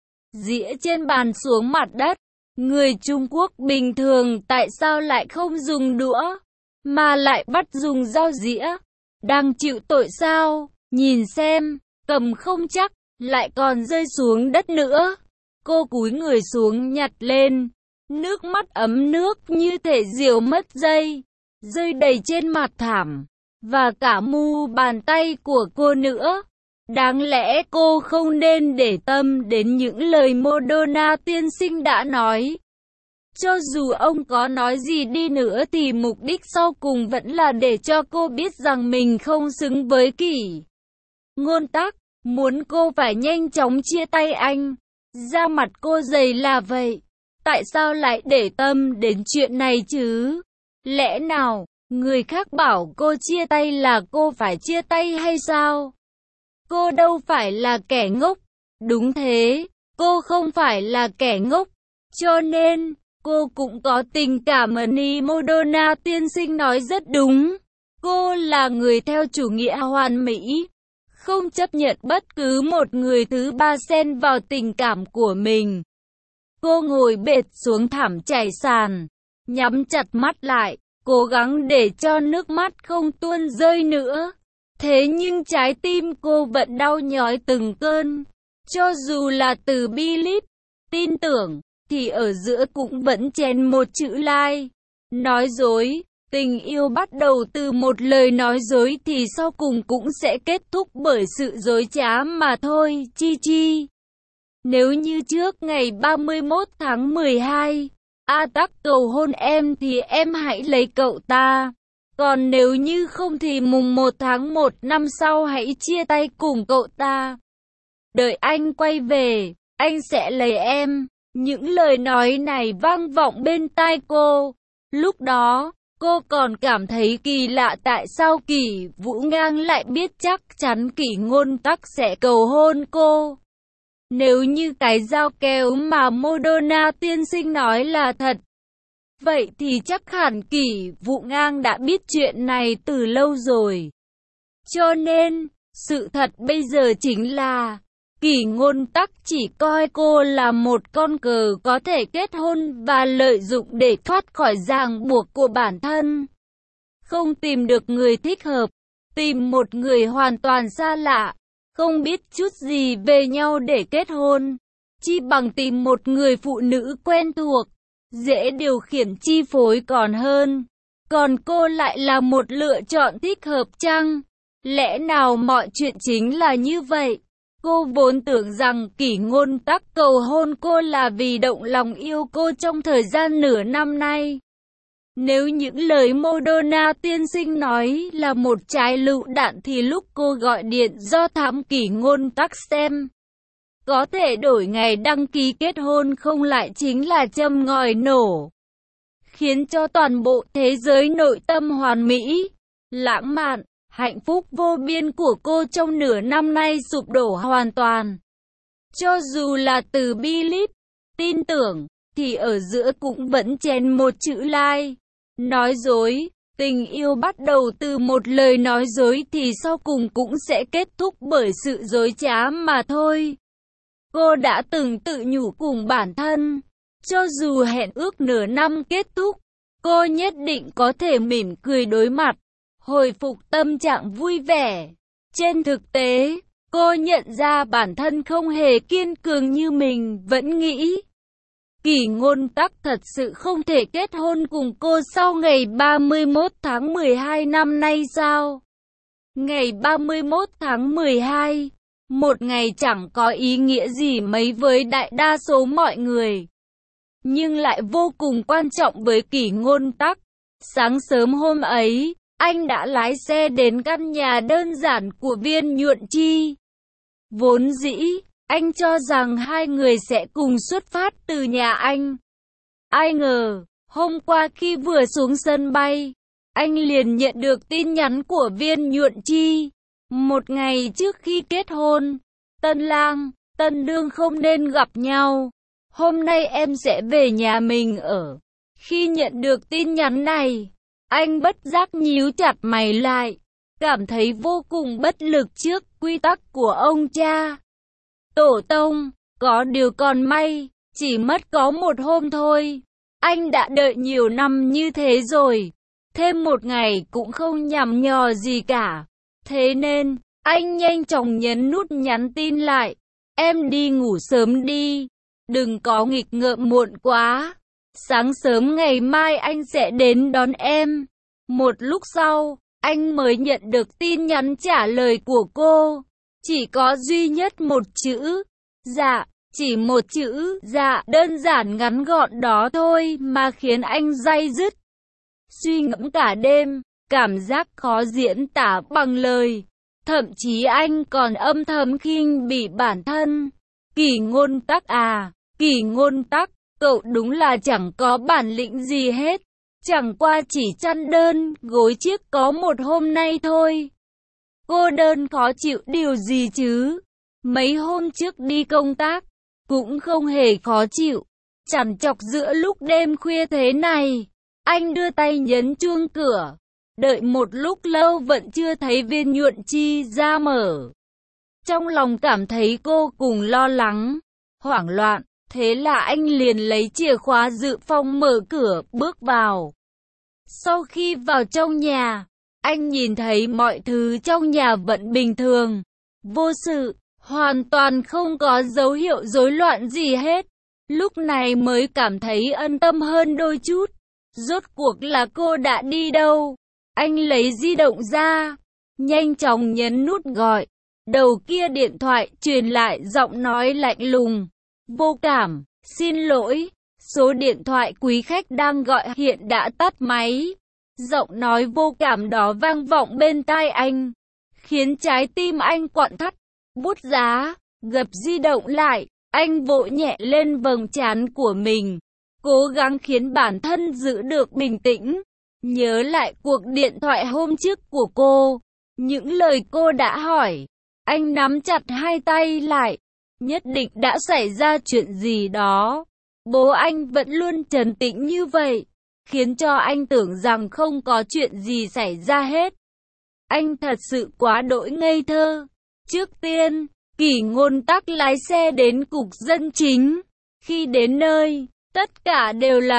Dĩa trên bàn xuống mặt đất. Người Trung Quốc bình thường tại sao lại không dùng đũa, mà lại bắt dùng dao dĩa? Đang chịu tội sao? Nhìn xem, cầm không chắc, lại còn rơi xuống đất nữa. Cô cúi người xuống nhặt lên, nước mắt ấm nước như thể diều mất dây, rơi đầy trên mặt thảm, và cả mu bàn tay của cô nữa. Đáng lẽ cô không nên để tâm đến những lời Moderna tiên sinh đã nói. Cho dù ông có nói gì đi nữa thì mục đích sau cùng vẫn là để cho cô biết rằng mình không xứng với Kỷ Ngôn Tắc, muốn cô phải nhanh chóng chia tay anh. Da mặt cô dày là vậy, tại sao lại để tâm đến chuyện này chứ? Lẽ nào, người khác bảo cô chia tay là cô phải chia tay hay sao? Cô đâu phải là kẻ ngốc. Đúng thế, cô không phải là kẻ ngốc, cho nên cô cũng có tình cảm. Moderna tiên sinh nói rất đúng. Cô là người theo chủ nghĩa hoàn mỹ, không chấp nhận bất cứ một người thứ ba xen vào tình cảm của mình. Cô ngồi bệt xuống thảm trải sàn, nhắm chặt mắt lại, cố gắng để cho nước mắt không tuôn rơi nữa. Thế nhưng trái tim cô vẫn đau nhói từng cơn. Cho dù là từ believe, tin tưởng, thì ở giữa cũng vẫn chèn một chữ lie, nói dối. Tình yêu bắt đầu từ một lời nói dối thì sau cùng cũng sẽ kết thúc bởi sự dối trá mà thôi, Chi Chi. Nếu như trước ngày 31 tháng 12, A Tắc cầu hôn em thì em hãy lấy cậu ta. Còn nếu như không thì mùng 1 tháng 1 năm sau hãy chia tay cùng cậu ta. Đợi anh quay về, anh sẽ lấy em. Những lời nói này vang vọng bên tai cô. Lúc đó, cô còn cảm thấy kỳ lạ tại sao Kỷ Vũ Ngang lại biết chắc chắn Kỷ Ngôn Tắc sẽ cầu hôn cô. Nếu như cái dao kéo mà Madonna tiên sinh nói là thật, vậy thì chắc hẳn Kỷ Vũ Ngang đã biết chuyện này từ lâu rồi. Cho nên, sự thật bây giờ chính là Kỷ Ngôn Tắc chỉ coi cô là một con cờ có thể kết hôn và lợi dụng để thoát khỏi ràng buộc của bản thân. Không tìm được người thích hợp, tìm một người hoàn toàn xa lạ, không biết chút gì về nhau để kết hôn, chi bằng tìm một người phụ nữ quen thuộc, dễ điều khiển chi phối còn hơn. Còn cô lại là một lựa chọn thích hợp chăng? Lẽ nào mọi chuyện chính là như vậy? Cô vốn tưởng rằng Kỷ Ngôn Tắc cầu hôn cô là vì động lòng yêu cô trong thời gian nửa năm nay. Nếu những lời Madonna tiên sinh nói là một trái lựu đạn thì lúc cô gọi điện do thám Kỷ Ngôn Tắc xem, có thể đổi ngày đăng ký kết hôn không lại chính là châm ngòi nổ, khiến cho toàn bộ thế giới nội tâm hoàn mỹ, lãng mạn, hạnh phúc vô biên của cô trong nửa năm nay sụp đổ hoàn toàn. Cho dù là từ believe, tin tưởng, thì ở giữa cũng vẫn chèn một chữ lie, nói dối. Tình yêu bắt đầu từ một lời nói dối thì sau cùng cũng sẽ kết thúc bởi sự dối trá mà thôi. Cô đã từng tự nhủ cùng bản thân, cho dù hẹn ước nửa năm kết thúc, cô nhất định có thể mỉm cười đối mặt, hồi phục tâm trạng vui vẻ. Trên thực tế, cô nhận ra bản thân không hề kiên cường như mình vẫn nghĩ. Kỷ Ngôn Tắc thật sự không thể kết hôn cùng cô sau ngày 31 tháng 12 năm nay sao? Ngày 31 tháng 12, một ngày chẳng có ý nghĩa gì mấy với đại đa số mọi người, nhưng lại vô cùng quan trọng với Kỷ Ngôn Tắc. Sáng sớm hôm ấy, anh đã lái xe đến căn nhà đơn giản của Viên Nhuận Chi. Vốn dĩ, anh cho rằng hai người sẽ cùng xuất phát từ nhà anh. Ai ngờ, hôm qua khi vừa xuống sân bay, anh liền nhận được tin nhắn của Viên Nhuận Chi. Một ngày trước khi kết hôn, tân lang, tân nương không nên gặp nhau. Hôm nay em sẽ về nhà mình ở. Khi nhận được tin nhắn này, anh bất giác nhíu chặt mày lại, cảm thấy vô cùng bất lực trước quy tắc của ông cha tổ tông. Có điều còn may, chỉ mất có một hôm thôi. Anh đã đợi nhiều năm như thế rồi, thêm một ngày cũng không nhằm nhò gì cả. Thế nên, anh nhanh chóng nhấn nút nhắn tin lại. Em đi ngủ sớm đi, đừng có nghịch ngợm muộn quá. Sáng sớm ngày mai anh sẽ đến đón em. Một lúc sau, anh mới nhận được tin nhắn trả lời của cô. Chỉ có duy nhất một chữ, dạ, chỉ một chữ, dạ, đơn giản ngắn gọn đó thôi mà khiến anh day dứt. Suy ngẫm cả đêm, cảm giác khó diễn tả bằng lời. Thậm chí anh còn âm thầm khinh bỉ bản thân. Kỷ Ngôn Tắc à, Kỷ Ngôn Tắc, cậu đúng là chẳng có bản lĩnh gì hết. Chẳng qua chỉ chăn đơn, gối chiếc có một hôm nay thôi. Cô đơn khó chịu điều gì chứ? Mấy hôm trước đi công tác, cũng không hề khó chịu. Chằn chọc giữa lúc đêm khuya thế này, anh đưa tay nhấn chuông cửa. Đợi một lúc lâu vẫn chưa thấy Viên Nhuận Chi ra mở. Trong lòng cảm thấy cô cùng lo lắng, hoảng loạn. Thế là anh liền lấy chìa khóa dự phòng mở cửa, bước vào. Sau khi vào trong nhà, anh nhìn thấy mọi thứ trong nhà vẫn bình thường, vô sự, hoàn toàn không có dấu hiệu rối loạn gì hết. Lúc này mới cảm thấy an tâm hơn đôi chút. Rốt cuộc là cô đã đi đâu? Anh lấy di động ra, nhanh chóng nhấn nút gọi. Đầu kia điện thoại truyền lại giọng nói lạnh lùng. Vô Cảm, xin lỗi, số điện thoại quý khách đang gọi hiện đã tắt máy. Giọng nói vô cảm đó vang vọng bên tai anh, khiến trái tim anh quặn thắt. Bút giá, gập di động lại, anh vỗ nhẹ lên vầng trán của mình, cố gắng khiến bản thân giữ được bình tĩnh. Nhớ lại cuộc điện thoại hôm trước của cô, những lời cô đã hỏi, anh nắm chặt hai tay lại. Nhất định đã xảy ra chuyện gì đó. Bố anh vẫn luôn trấn tĩnh như vậy, khiến cho anh tưởng rằng không có chuyện gì xảy ra hết. Anh thật sự quá đỗi ngây thơ. Trước tiên, Kỷ Ngôn Tắc lái xe đến cục dân chính. Khi đến nơi, tất cả đều là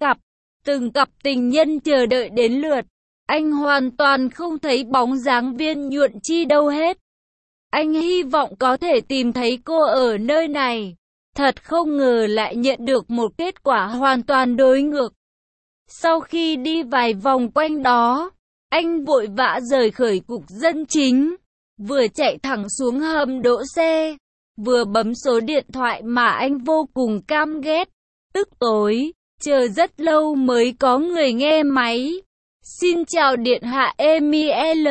từng cặp tình nhân chờ đợi đến lượt. Anh hoàn toàn không thấy bóng dáng Viên Nhuận Chi đâu hết. Anh hy vọng có thể tìm thấy cô ở nơi này. Thật không ngờ lại nhận được một kết quả hoàn toàn đối ngược. Sau khi đi vài vòng quanh đó, anh vội vã rời khỏi cục dân chính. Vừa chạy thẳng xuống hầm đỗ xe, vừa bấm số điện thoại mà anh vô cùng căm ghét. Tức tối, chờ rất lâu mới có người nghe máy. Xin chào Điện hạ Emiel.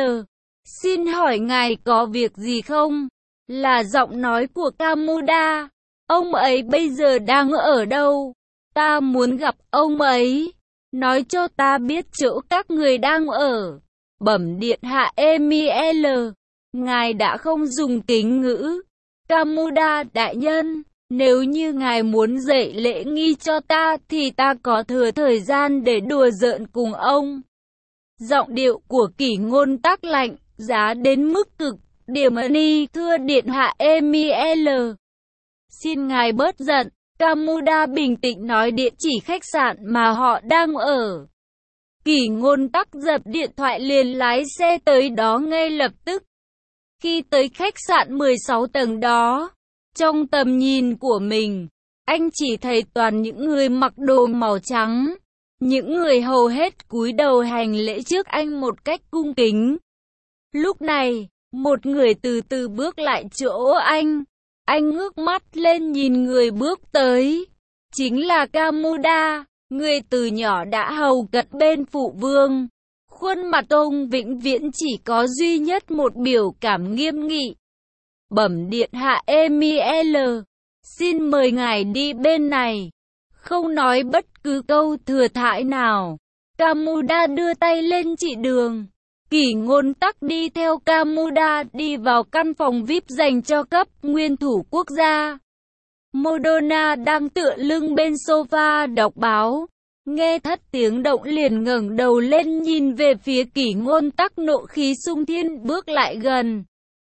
Xin hỏi ngài có việc gì không? Là giọng nói của Kamuda. Ông ấy bây giờ đang ở đâu? Ta muốn gặp ông ấy. Nói cho ta biết chỗ các người đang ở. Bẩm Điện hạ Emiel. Ngài đã không dùng kính ngữ. Kamuda đại nhân, nếu như ngài muốn dạy lễ nghi cho ta thì ta có thừa thời gian để đùa giỡn cùng ông. Giọng điệu của Kỷ Ngôn Tắc lạnh giá đến mức cực điểm. Thưa Điện hạ Emiel, xin ngài bớt giận. Kamuda bình tĩnh nói địa chỉ khách sạn mà họ đang ở. Kỷ Ngôn Tắc dập điện thoại liền lái xe tới đó ngay lập tức. Khi tới khách sạn 16 tầng đó, trong tầm nhìn của mình, anh chỉ thấy toàn những người mặc đồ màu trắng. Những người hầu hết cúi đầu hành lễ trước anh một cách cung kính. Lúc này, một người từ từ bước lại chỗ anh. Anh ngước mắt lên nhìn người bước tới. Chính là Kamuda, người từ nhỏ đã hầu cận bên phụ vương. Khuôn mặt ông vĩnh viễn chỉ có duy nhất một biểu cảm nghiêm nghị. Bẩm Điện hạ Emiel, xin mời ngài đi bên này. Không nói bất cứ câu thừa thãi nào, Kamuda đưa tay lên chỉ đường. Kỷ Ngôn Tắc đi theo Kamuda đi vào căn phòng VIP dành cho cấp nguyên thủ quốc gia. Modona đang tựa lưng bên sofa đọc báo. Nghe thất tiếng động liền ngẩng đầu lên nhìn về phía Kỷ Ngôn Tắc, nộ khí xung thiên bước lại gần.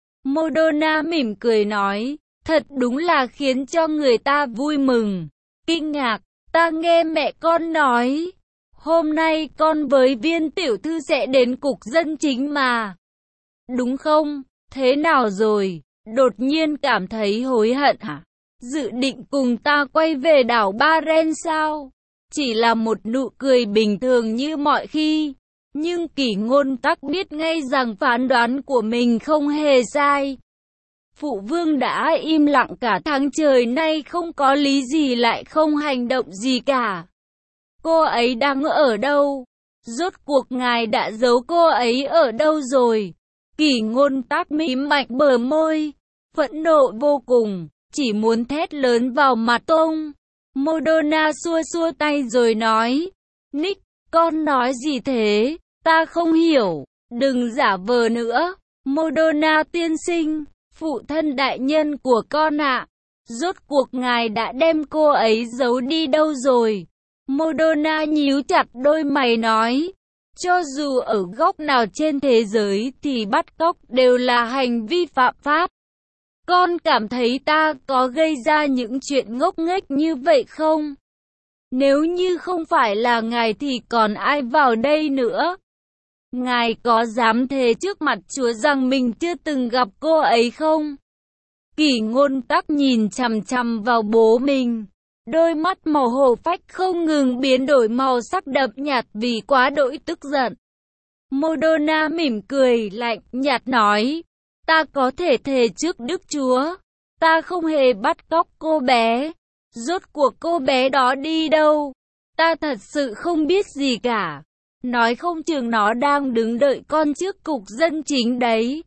Modona mỉm cười nói, thật đúng là khiến cho người ta vui mừng. Kinh ngạc, ta nghe mẹ con nói, hôm nay con với Viên tiểu thư sẽ đến cục dân chính mà. Đúng không? Thế nào rồi? Đột nhiên cảm thấy hối hận hả? Dự định cùng ta quay về đảo Ba Ren sao? Chỉ là một nụ cười bình thường như mọi khi. Nhưng Kỷ Ngôn Tắc biết ngay rằng phán đoán của mình không hề sai. Phụ vương đã im lặng cả tháng trời nay, không có lý gì lại không hành động gì cả. Cô ấy đang ở đâu? Rốt cuộc ngài đã giấu cô ấy ở đâu rồi? Kỷ Ngôn Tắc mím mạnh bờ môi, phẫn nộ vô cùng, chỉ muốn thét lớn vào mặt ông. Modona xua xua tay rồi nói, Nick, con nói gì thế? Ta không hiểu, đừng giả vờ nữa. Modona tiên sinh, phụ thân đại nhân của con ạ. Rốt cuộc ngài đã đem cô ấy giấu đi đâu rồi? Modona nhíu chặt đôi mày nói, cho dù ở góc nào trên thế giới thì bắt cóc đều là hành vi phạm pháp. Con cảm thấy ta có gây ra những chuyện ngốc nghếch như vậy không? Nếu như không phải là ngài thì còn ai vào đây nữa? Ngài có dám thề trước mặt Chúa rằng mình chưa từng gặp cô ấy không? Kỷ Ngôn Tắc nhìn chằm chằm vào bố mình. Đôi mắt màu hổ phách không ngừng biến đổi màu sắc đậm nhạt vì quá đỗi tức giận. Madonna mỉm cười lạnh nhạt nói, ta có thể thề trước Đức Chúa, ta không hề bắt cóc cô bé. Rốt cuộc cô bé đó đi đâu? Ta thật sự không biết gì cả. Nói không chừng nó đang đứng đợi con trước cục dân chính đấy.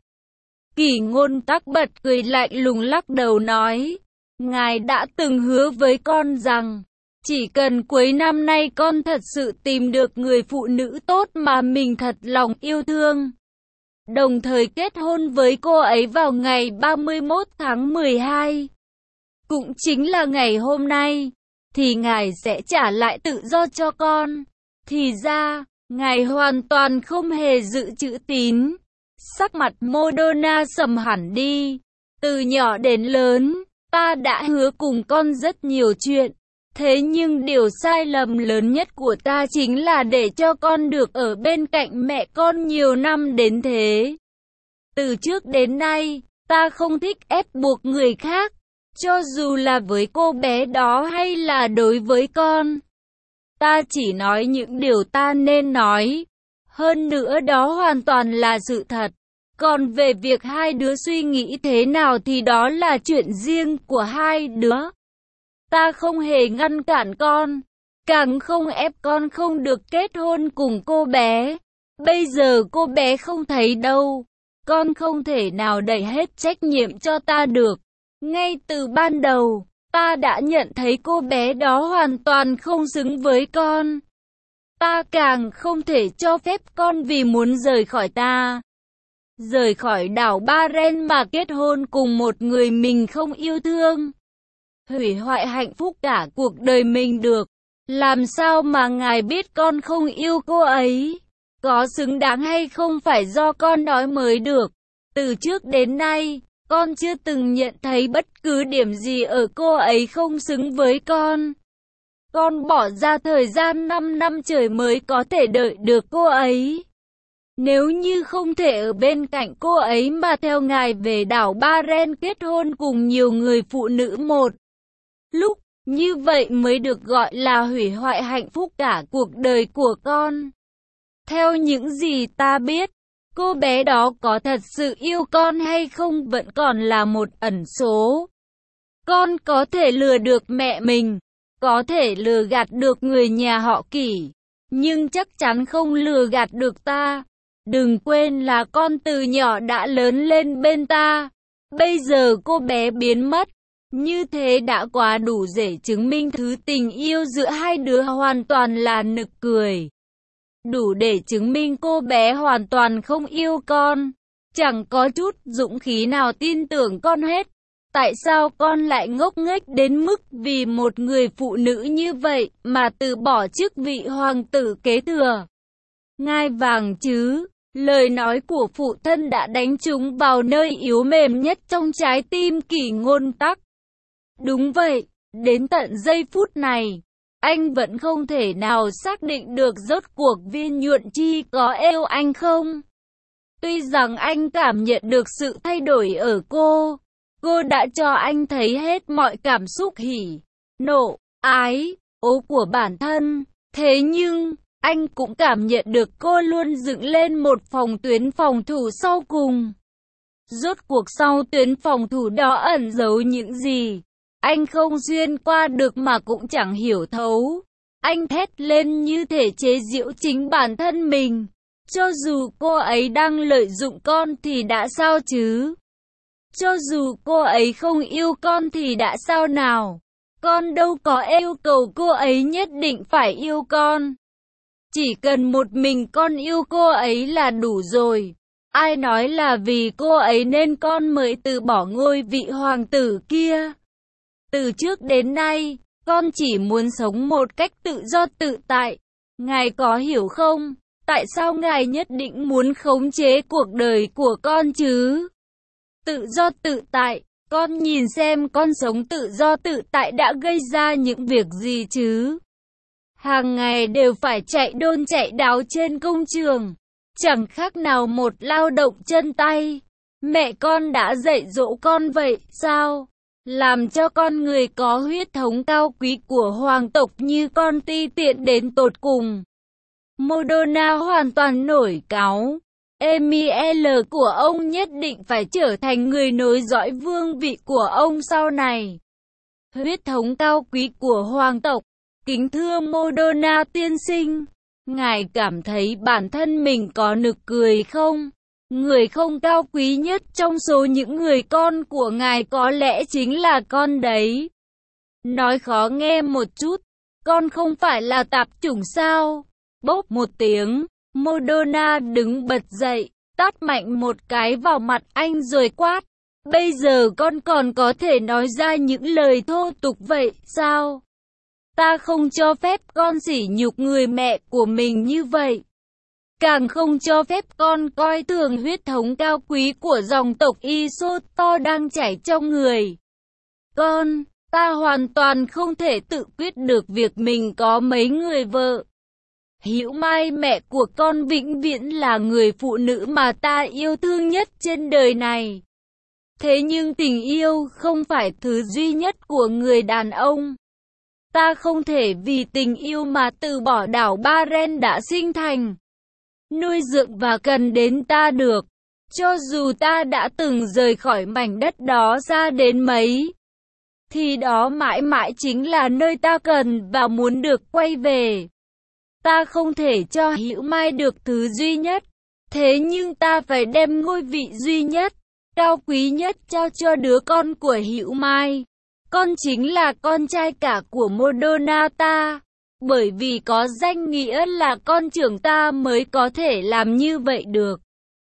Kỷ Ngôn Tắc bật cười lạnh lùng lắc đầu nói, ngài đã từng hứa với con rằng, chỉ cần cuối năm nay con thật sự tìm được người phụ nữ tốt mà mình thật lòng yêu thương, đồng thời kết hôn với cô ấy vào ngày 31 tháng 12, cũng chính là ngày hôm nay, thì ngài sẽ trả lại tự do cho con. Thì ra, ngài hoàn toàn không hề giữ chữ tín. Sắc mặt Madonna sầm hẳn đi. Từ nhỏ đến lớn, ta đã hứa cùng con rất nhiều chuyện. Thế nhưng điều sai lầm lớn nhất của ta chính là để cho con được ở bên cạnh mẹ con nhiều năm đến thế. Từ trước đến nay, ta không thích ép buộc người khác, cho dù là với cô bé đó hay là đối với con. Ta chỉ nói những điều ta nên nói. Hơn nữa đó hoàn toàn là sự thật. Còn về việc hai đứa suy nghĩ thế nào thì đó là chuyện riêng của hai đứa. Ta không hề ngăn cản con, càng không ép con không được kết hôn cùng cô bé. Bây giờ cô bé không thấy đâu, con không thể nào đẩy hết trách nhiệm cho ta được. Ngay từ ban đầu, ta đã nhận thấy cô bé đó hoàn toàn không xứng với con. Ta càng không thể cho phép con vì muốn rời khỏi ta, rời khỏi đảo Ba-ren mà kết hôn cùng một người mình không yêu thương, hủy hoại hạnh phúc cả cuộc đời mình được. Làm sao mà ngài biết con không yêu cô ấy? Có xứng đáng hay không phải do con nói mới được. Từ trước đến nay, con chưa từng nhận thấy bất cứ điểm gì ở cô ấy không xứng với con. Con bỏ ra thời gian 5 năm trời mới có thể đợi được cô ấy. Nếu như không thể ở bên cạnh cô ấy mà theo ngài về đảo Ba-ren kết hôn cùng nhiều người phụ nữ một lúc, như vậy mới được gọi là hủy hoại hạnh phúc cả cuộc đời của con. Theo những gì ta biết, cô bé đó có thật sự yêu con hay không vẫn còn là một ẩn số. Con có thể lừa được mẹ mình, có thể lừa gạt được người nhà họ Kỷ, nhưng chắc chắn không lừa gạt được ta. Đừng quên là con từ nhỏ đã lớn lên bên ta. Bây giờ cô bé biến mất, như thế đã quá đủ để chứng minh thứ tình yêu giữa hai đứa hoàn toàn là nực cười. Đủ để chứng minh cô bé hoàn toàn không yêu con, chẳng có chút dũng khí nào tin tưởng con hết. Tại sao con lại ngốc nghếch đến mức vì một người phụ nữ như vậy mà từ bỏ chức vị hoàng tử kế thừa ngai vàng chứ? Lời nói của phụ thân đã đánh trúng vào nơi yếu mềm nhất trong trái tim Kỷ Ngôn Tắc. Đúng vậy, đến tận giây phút này, anh vẫn không thể nào xác định được rốt cuộc Viên Nhuận Chi có yêu anh không. Tuy rằng anh cảm nhận được sự thay đổi ở cô đã cho anh thấy hết mọi cảm xúc hỉ, nộ, ái, ố của bản thân. Thế nhưng, anh cũng cảm nhận được cô luôn dựng lên một phòng tuyến phòng thủ sau cùng. Rốt cuộc sau tuyến phòng thủ đó ẩn giấu những gì? Anh không xuyên qua được mà cũng chẳng hiểu thấu. Anh thét lên như thể chế giễu chính bản thân mình. Cho dù cô ấy đang lợi dụng con thì đã sao chứ? Cho dù cô ấy không yêu con thì đã sao nào? Con đâu có yêu cầu cô ấy nhất định phải yêu con. Chỉ cần một mình con yêu cô ấy là đủ rồi. Ai nói là vì cô ấy nên con mới từ bỏ ngôi vị hoàng tử kia? Từ trước đến nay, con chỉ muốn sống một cách tự do tự tại. Ngài có hiểu không? Tại sao ngài nhất định muốn khống chế cuộc đời của con chứ? Tự do tự tại, Con nhìn xem con sống tự do tự tại đã gây ra những việc gì chứ? Hàng ngày đều phải chạy đôn chạy đáo trên công trường, chẳng khác nào một lao động chân tay. Mẹ con đã dạy dỗ con vậy sao? Làm cho con người có huyết thống cao quý của hoàng tộc như con ti tiện đến tột cùng. Madonna hoàn toàn nổi cáu. Emile của ông nhất định phải trở thành người nối dõi vương vị của ông sau này. Huyết thống cao quý của hoàng tộc. Kính thưa Madonna tiên sinh, ngài cảm thấy bản thân mình có nực cười không? Người không cao quý nhất trong số những người con của ngài có lẽ chính là con đấy. Nói khó nghe một chút, con không phải là tạp chủng sao? Bốp một tiếng, Madonna đứng bật dậy, tát mạnh một cái vào mặt anh rồi quát. Bây giờ con còn có thể nói ra những lời thô tục vậy sao? Ta không cho phép con sỉ nhục người mẹ của mình như vậy. Càng không cho phép con coi thường huyết thống cao quý của dòng tộc Isoto đang chảy trong người. Ta hoàn toàn không thể tự quyết được việc mình có mấy người vợ. Hữu Mai mẹ của con vĩnh viễn là người phụ nữ mà ta yêu thương nhất trên đời này. Thế nhưng tình yêu không phải thứ duy nhất của người đàn ông. Ta không thể vì tình yêu mà từ bỏ đảo Baren đã sinh thành, nuôi dưỡng và cần đến ta được. Cho dù ta đã từng rời khỏi mảnh đất đó ra đến mấy, thì đó mãi mãi chính là nơi ta cần và muốn được quay về. Ta không thể cho Hữu Mai được thứ duy nhất, thế nhưng ta phải đem ngôi vị duy nhất, cao quý nhất trao cho đứa con của Hữu Mai. Con chính là con trai cả của Madonna ta, bởi vì có danh nghĩa là con trưởng ta mới có thể làm như vậy được.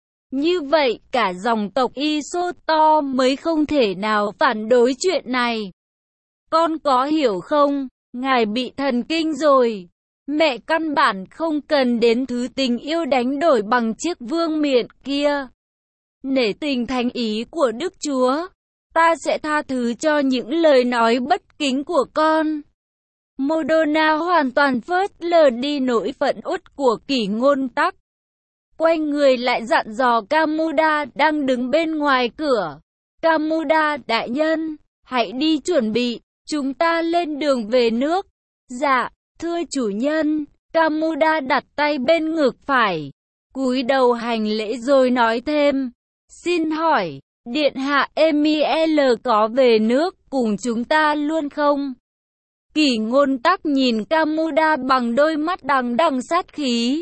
Như vậy cả dòng tộc Isoto mới không thể nào phản đối chuyện này. Con có hiểu không? Ngài bị thần kinh rồi. Mẹ căn bản không cần đến thứ tình yêu đánh đổi bằng chiếc vương miện kia. Nể tình thánh ý của Đức Chúa, ta sẽ tha thứ cho những lời nói bất kính của con. Madonna hoàn toàn phớt lờ đi nỗi phẫn uất của Kỷ Ngôn Tắc. Quay người lại dặn dò Kamuda đang đứng bên ngoài cửa. Kamuda đại nhân, hãy đi chuẩn bị, chúng ta lên đường về nước. Dạ, thưa chủ nhân. Kamuda đặt tay bên ngực phải, cúi đầu hành lễ rồi nói thêm. Xin hỏi, Điện hạ Emile có về nước cùng chúng ta luôn không? Kỷ Ngôn Tắc nhìn Kamuda bằng đôi mắt đằng đằng sát khí.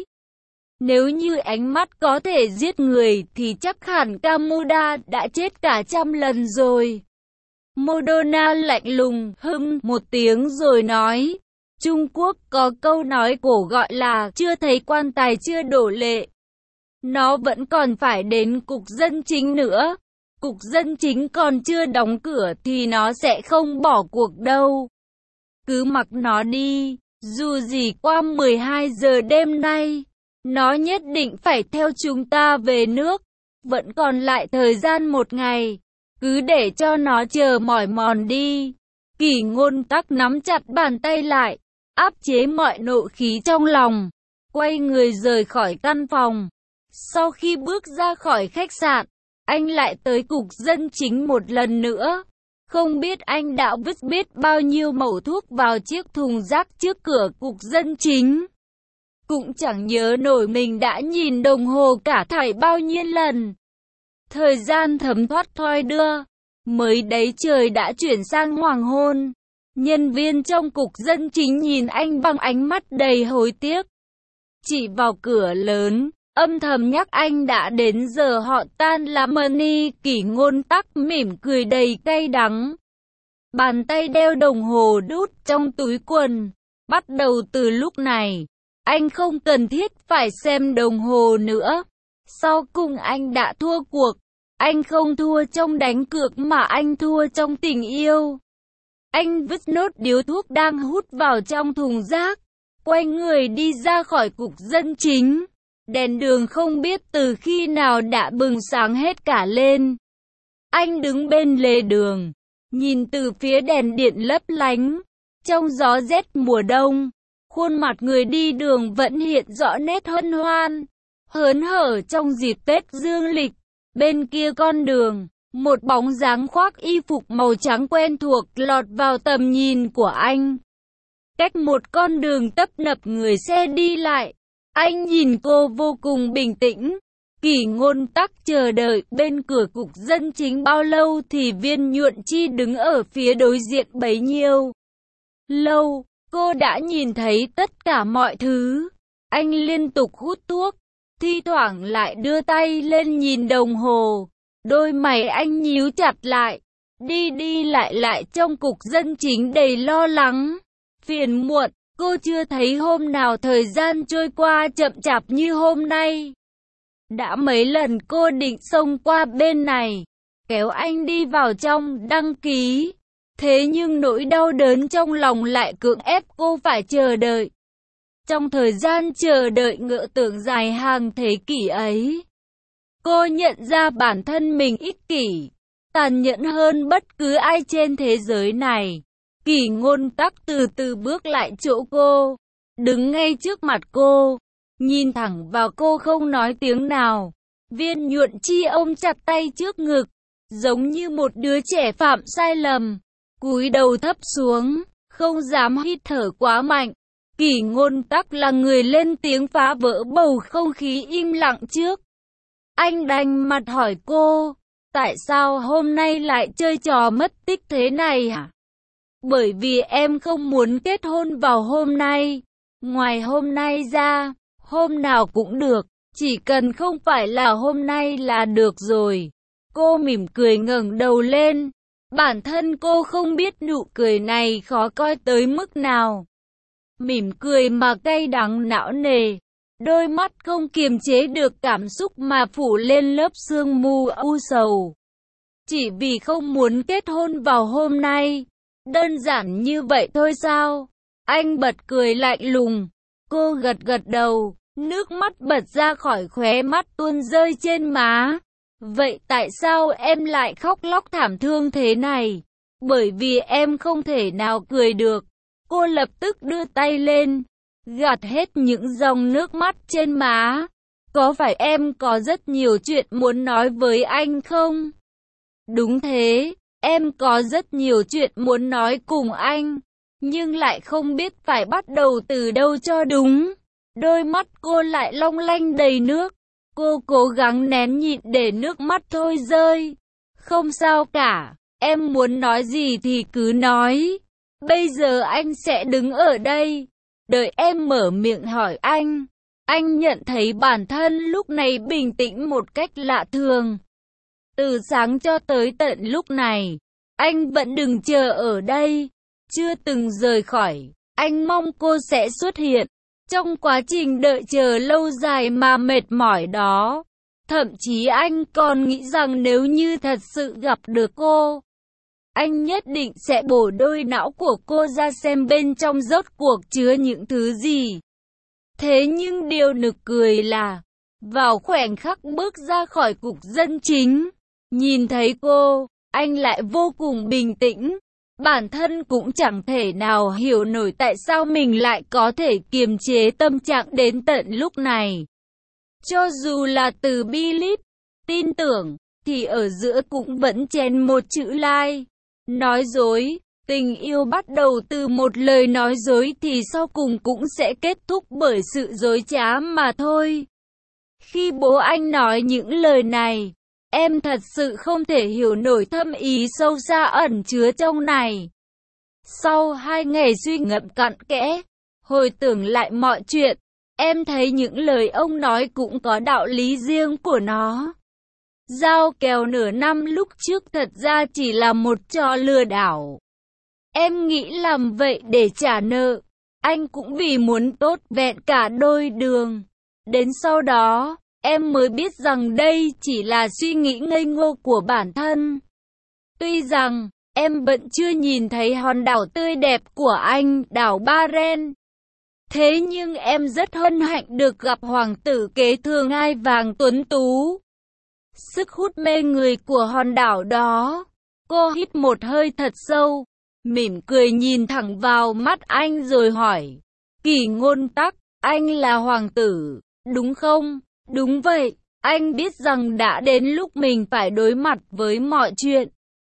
Nếu như ánh mắt có thể giết người thì chắc hẳn Kamuda đã chết cả 100 lần rồi. Madonna lạnh lùng một tiếng rồi nói. Trung Quốc có câu nói cổ gọi là chưa thấy quan tài chưa đổ lệ. Nó vẫn còn phải đến cục dân chính nữa. Cục dân chính còn chưa đóng cửa thì nó sẽ không bỏ cuộc đâu. Cứ mặc nó đi, dù gì qua 12 giờ đêm nay, nó nhất định phải theo chúng ta về nước. Vẫn còn lại thời gian 1 ngày, cứ để cho nó chờ mỏi mòn đi. Kỷ Ngôn Tắc nắm chặt bàn tay lại, áp chế mọi nộ khí trong lòng, quay người rời khỏi căn phòng. Sau khi bước ra khỏi khách sạn, anh lại tới cục dân chính một lần nữa. Không biết anh đã vứt biết bao nhiêu mẩu thuốc vào chiếc thùng rác trước cửa cục dân chính. Cũng chẳng nhớ nổi mình đã nhìn đồng hồ cả thảy bao nhiêu lần. Thời gian thấm thoát thoi đưa, mới đấy trời đã chuyển sang hoàng hôn. Nhân viên trong cục dân chính nhìn anh bằng ánh mắt đầy hối tiếc. Chỉ vào cửa lớn, âm thầm nhắc anh đã đến giờ họ tan làm money. Kỷ Ngôn Tắc mỉm cười đầy cay đắng. Bàn tay đeo đồng hồ đút trong túi quần. Bắt đầu từ lúc này, anh không cần thiết phải xem đồng hồ nữa. Sau cùng anh đã thua cuộc. Anh không thua trong đánh cược mà anh thua trong tình yêu. Anh vứt nốt điếu thuốc đang hút vào trong thùng rác, quay người đi ra khỏi cục dân chính. Đèn đường không biết từ khi nào đã bừng sáng hết cả lên. Anh đứng bên lề đường, nhìn từ phía đèn điện lấp lánh, trong gió rét mùa đông. Khuôn mặt người đi đường vẫn hiện rõ nét hân hoan, hớn hở trong dịp Tết dương lịch. Bên kia con đường, một bóng dáng khoác y phục màu trắng quen thuộc lọt vào tầm nhìn của anh. Cách một con đường tấp nập người xe đi lại, anh nhìn cô vô cùng bình tĩnh. Kỷ Ngôn Tắc chờ đợi bên cửa cục dân chính bao lâu thì Viên Nhuận Chi đứng ở phía đối diện bấy nhiêu lâu. Cô đã nhìn thấy tất cả mọi thứ. Anh liên tục hút thuốc, thi thoảng lại đưa tay lên nhìn đồng hồ. Đôi mày anh nhíu chặt lại, đi đi lại lại trong cục dân chính đầy lo lắng, phiền muộn. Cô chưa thấy hôm nào thời gian trôi qua chậm chạp như hôm nay. Đã mấy lần cô định xông qua bên này, kéo anh đi vào trong đăng ký. Thế nhưng nỗi đau đớn trong lòng lại cưỡng ép cô phải chờ đợi. Trong thời gian chờ đợi ngỡ tưởng dài hàng thế kỷ ấy, cô nhận ra bản thân mình ích kỷ, tàn nhẫn hơn bất cứ ai trên thế giới này. Kỷ Ngôn Tắc từ từ bước lại chỗ cô, đứng ngay trước mặt cô, nhìn thẳng vào cô không nói tiếng nào. Viên Nhuận Chi ôm chặt tay trước ngực, giống như một đứa trẻ phạm sai lầm, cúi đầu thấp xuống, không dám hít thở quá mạnh. Kỷ Ngôn Tắc là người lên tiếng phá vỡ bầu không khí im lặng trước. Anh đanh mặt hỏi cô, tại sao hôm nay lại chơi trò mất tích thế này hả? Bởi vì em không muốn kết hôn vào hôm nay. Ngoài hôm nay ra, hôm nào cũng được, chỉ cần không phải là hôm nay là được rồi. Cô mỉm cười ngẩng đầu lên. Bản thân cô không biết nụ cười này khó coi tới mức nào. Mỉm cười mà cay đắng não nề. Đôi mắt không kiềm chế được cảm xúc mà phủ lên lớp sương mù u sầu. Chỉ vì không muốn kết hôn vào hôm nay. Đơn giản như vậy thôi sao? Anh bật cười lạnh lùng. Cô gật gật đầu, nước mắt bật ra khỏi khóe mắt tuôn rơi trên má. Vậy tại sao em lại khóc lóc thảm thương thế này? Bởi vì em không thể nào cười được. Cô lập tức đưa tay lên, gạt hết những dòng nước mắt trên má. Có phải em có rất nhiều chuyện muốn nói với anh không? Đúng thế, em có rất nhiều chuyện muốn nói cùng anh, nhưng lại không biết phải bắt đầu từ đâu cho đúng. Đôi mắt cô lại long lanh đầy nước. Cô cố gắng nén nhịn để nước mắt thôi rơi. Không sao cả, em muốn nói gì thì cứ nói. Bây giờ anh sẽ đứng ở đây, đợi em mở miệng hỏi anh. Anh nhận thấy bản thân lúc này bình tĩnh một cách lạ thường. Từ sáng cho tới tận lúc này, anh vẫn đứng chờ ở đây, chưa từng rời khỏi. Anh mong cô sẽ xuất hiện. Trong quá trình đợi chờ lâu dài mà mệt mỏi đó, thậm chí anh còn nghĩ rằng nếu như thật sự gặp được cô, anh nhất định sẽ bổ đôi não của cô ra xem bên trong rốt cuộc chứa những thứ gì. Thế nhưng điều nực cười là, vào khoảnh khắc bước ra khỏi cục dân chính, nhìn thấy cô, anh lại vô cùng bình tĩnh. Bản thân cũng chẳng thể nào hiểu nổi tại sao mình lại có thể kiềm chế tâm trạng đến tận lúc này. Cho dù là từ believe, tin tưởng, thì ở giữa cũng vẫn chen một chữ lie. Nói dối, tình yêu bắt đầu từ một lời nói dối thì sau cùng cũng sẽ kết thúc bởi sự dối trá mà thôi. Khi bố anh nói những lời này, em thật sự không thể hiểu nổi thâm ý sâu xa ẩn chứa trong này. Sau 2 ngày suy ngẫm cặn kẽ, hồi tưởng lại mọi chuyện, em thấy những lời ông nói cũng có đạo lý riêng của nó. Giao kèo nửa năm lúc trước thật ra chỉ là một trò lừa đảo. Em nghĩ làm vậy để trả nợ, anh cũng vì muốn tốt vẹn cả đôi đường. Đến sau đó, em mới biết rằng đây chỉ là suy nghĩ ngây ngô của bản thân. Tuy rằng, em vẫn chưa nhìn thấy hòn đảo tươi đẹp của anh, đảo Ba Ren. Thế nhưng em rất hân hạnh được gặp hoàng tử kế thừa ngai vàng tuấn tú. sức hút mê người của hòn đảo đó. Cô hít một hơi thật sâu, mỉm cười nhìn thẳng vào mắt anh rồi hỏi. Kỷ Ngôn Tắc, anh là hoàng tử, đúng không? Đúng vậy, anh biết rằng đã đến lúc mình phải đối mặt với mọi chuyện.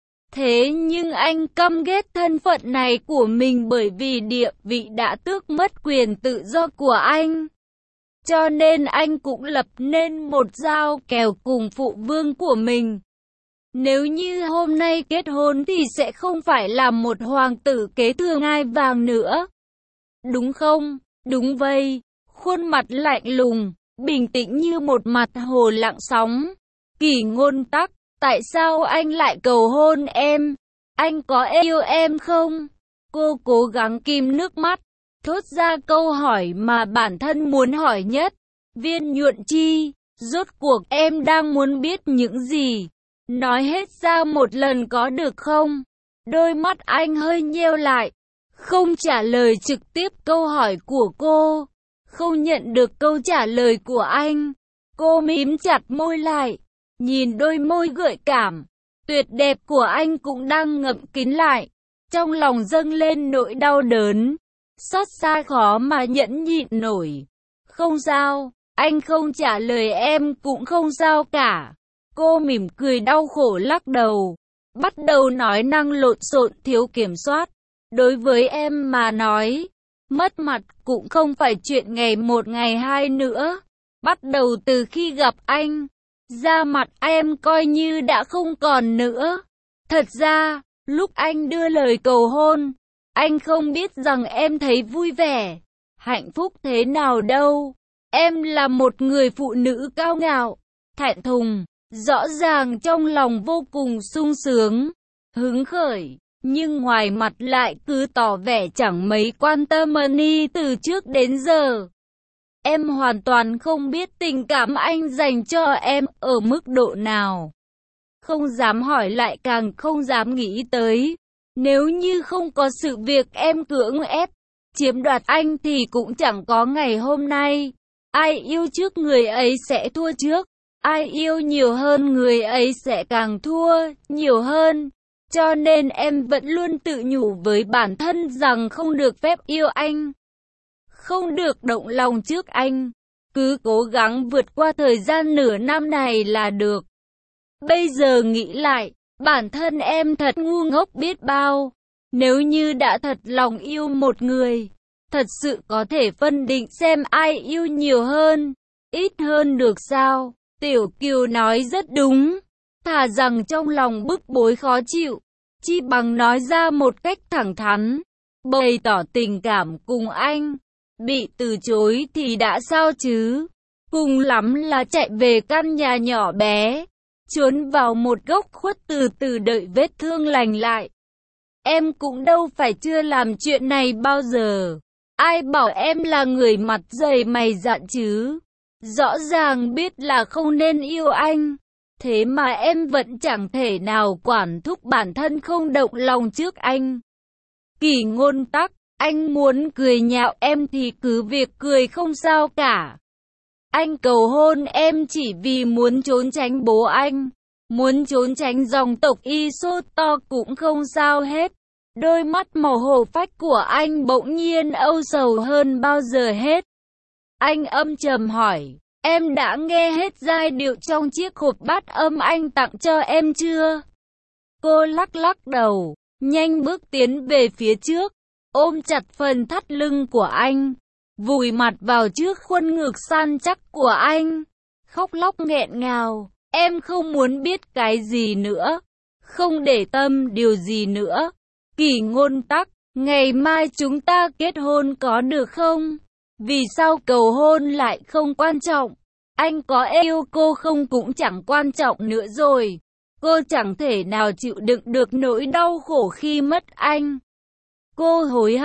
Thế nhưng anh căm ghét thân phận này của mình bởi vì địa vị đã tước mất quyền tự do của anh. Cho nên anh cũng lập nên một giao kèo cùng phụ vương của mình. Nếu như hôm nay kết hôn thì sẽ không phải là một hoàng tử kế thừa ngai vàng nữa. Đúng không? Đúng vậy. Khuôn mặt lạnh lùng, bình tĩnh như một mặt hồ lặng sóng. Kỷ Ngôn Tắc, tại sao anh lại cầu hôn em? Anh có yêu em không? Cô cố gắng kìm nước mắt, thốt ra câu hỏi mà bản thân muốn hỏi nhất. Viên Nhuận Chi, rốt cuộc em đang muốn biết những gì? Nói hết ra một lần có được không? Đôi mắt anh hơi nheo lại, không trả lời trực tiếp câu hỏi của cô. Không nhận được câu trả lời của anh, cô mím chặt môi lại, nhìn đôi môi gợi cảm, tuyệt đẹp của anh cũng đang ngậm kín lại. Trong lòng dâng lên nỗi đau đớn, xót xa khó mà nhẫn nhịn nổi. Không sao, anh không trả lời em cũng không sao cả. Cô mỉm cười đau khổ lắc đầu, bắt đầu nói năng lộn xộn thiếu kiểm soát. Đối với em mà nói, mất mặt cũng không phải chuyện ngày một ngày hai nữa. Bắt đầu từ khi gặp anh, da mặt em coi như đã không còn nữa. Thật ra, lúc anh đưa lời cầu hôn, anh không biết rằng em thấy vui vẻ, hạnh phúc thế nào đâu. Em là một người phụ nữ cao ngạo, thẹn thùng, rõ ràng trong lòng vô cùng sung sướng, hứng khởi, nhưng ngoài mặt lại cứ tỏ vẻ chẳng mấy quan tâm Money từ trước đến giờ. Em hoàn toàn không biết tình cảm anh dành cho em ở mức độ nào. Không dám hỏi lại càng không dám nghĩ tới. Nếu như không có sự việc em cưỡng ép, chiếm đoạt anh thì cũng chẳng có ngày hôm nay. Ai yêu trước người ấy sẽ thua trước. Ai yêu nhiều hơn người ấy sẽ càng thua nhiều hơn. Cho nên em vẫn luôn tự nhủ với bản thân rằng không được phép yêu anh, không được động lòng trước anh. Cứ cố gắng vượt qua thời gian nửa năm này là được. Bây giờ nghĩ lại, bản thân em thật ngu ngốc biết bao. Nếu như đã thật lòng yêu một người, thật sự có thể phân định xem ai yêu nhiều hơn, ít hơn được sao? Tiểu Kiều nói rất đúng. Thà rằng trong lòng bức bối khó chịu, chi bằng nói ra một cách thẳng thắn, bày tỏ tình cảm cùng anh. Bị từ chối thì đã sao chứ? Cùng lắm là chạy về căn nhà nhỏ bé, trốn vào một góc khuất từ từ đợi vết thương lành lại. Em cũng đâu phải chưa làm chuyện này bao giờ. Ai bảo em là người mặt dày mày dạn chứ? Rõ ràng biết là không nên yêu anh, thế mà em vẫn chẳng thể nào quản thúc bản thân không động lòng trước anh. Kỷ Ngôn Tắc, anh muốn cười nhạo em thì cứ việc cười không sao cả. Anh cầu hôn em chỉ vì muốn trốn tránh bố anh, muốn trốn tránh dòng tộc Isoto cũng không sao hết. Đôi mắt màu hổ phách của anh bỗng nhiên âu sầu hơn bao giờ hết. Anh âm trầm hỏi, em đã nghe hết giai điệu trong chiếc hộp bát âm anh tặng cho em chưa? Cô lắc lắc đầu, nhanh bước tiến về phía trước, ôm chặt phần thắt lưng của anh, vùi mặt vào trước khuôn ngực săn chắc của anh, khóc lóc nghẹn ngào. Em không muốn biết cái gì nữa, không để tâm điều gì nữa. Kỷ Ngôn Tắc, ngày mai chúng ta kết hôn có được không? Vì sao cầu hôn lại không quan trọng? Anh có yêu cô không cũng chẳng quan trọng nữa rồi. Cô chẳng thể nào chịu đựng được nỗi đau khổ khi mất anh. Cô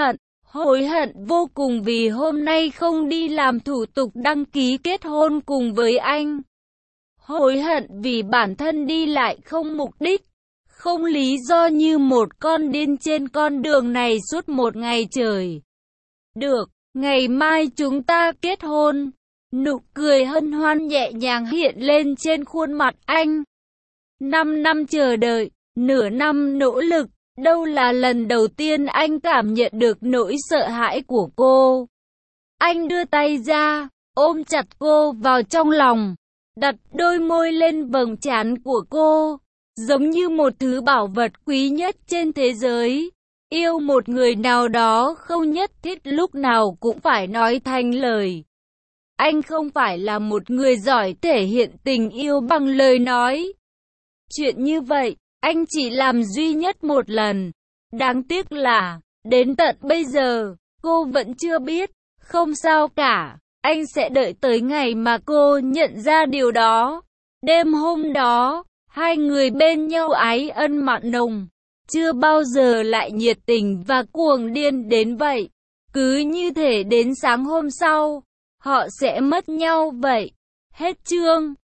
hối hận vô cùng vì hôm nay không đi làm thủ tục đăng ký kết hôn cùng với anh. Hối hận vì bản thân đi lại không mục đích, không lý do như một con điên trên con đường này suốt một ngày trời. Được, ngày mai chúng ta kết hôn. Nụ cười hân hoan nhẹ nhàng hiện lên trên khuôn mặt anh. 5 năm chờ đợi, nửa năm nỗ lực, đâu là lần đầu tiên anh cảm nhận được nỗi sợ hãi của cô. Anh đưa tay ra, ôm chặt cô vào trong lòng, đặt đôi môi lên vầng trán của cô, giống như một thứ bảo vật quý nhất trên thế giới. Yêu một người nào đó không nhất thiết lúc nào cũng phải nói thành lời. Anh không phải là một người giỏi thể hiện tình yêu bằng lời nói. Chuyện như vậy, anh chỉ làm duy nhất một lần. Đáng tiếc là, đến tận bây giờ, cô vẫn chưa biết. Không sao cả, anh sẽ đợi tới ngày mà cô nhận ra điều đó. Đêm hôm đó, hai người bên nhau ái ân mặn nồng. Chưa bao giờ lại nhiệt tình và cuồng điên đến vậy. Cứ như thể đến sáng hôm sau, họ sẽ mất nhau vậy. Hết chương.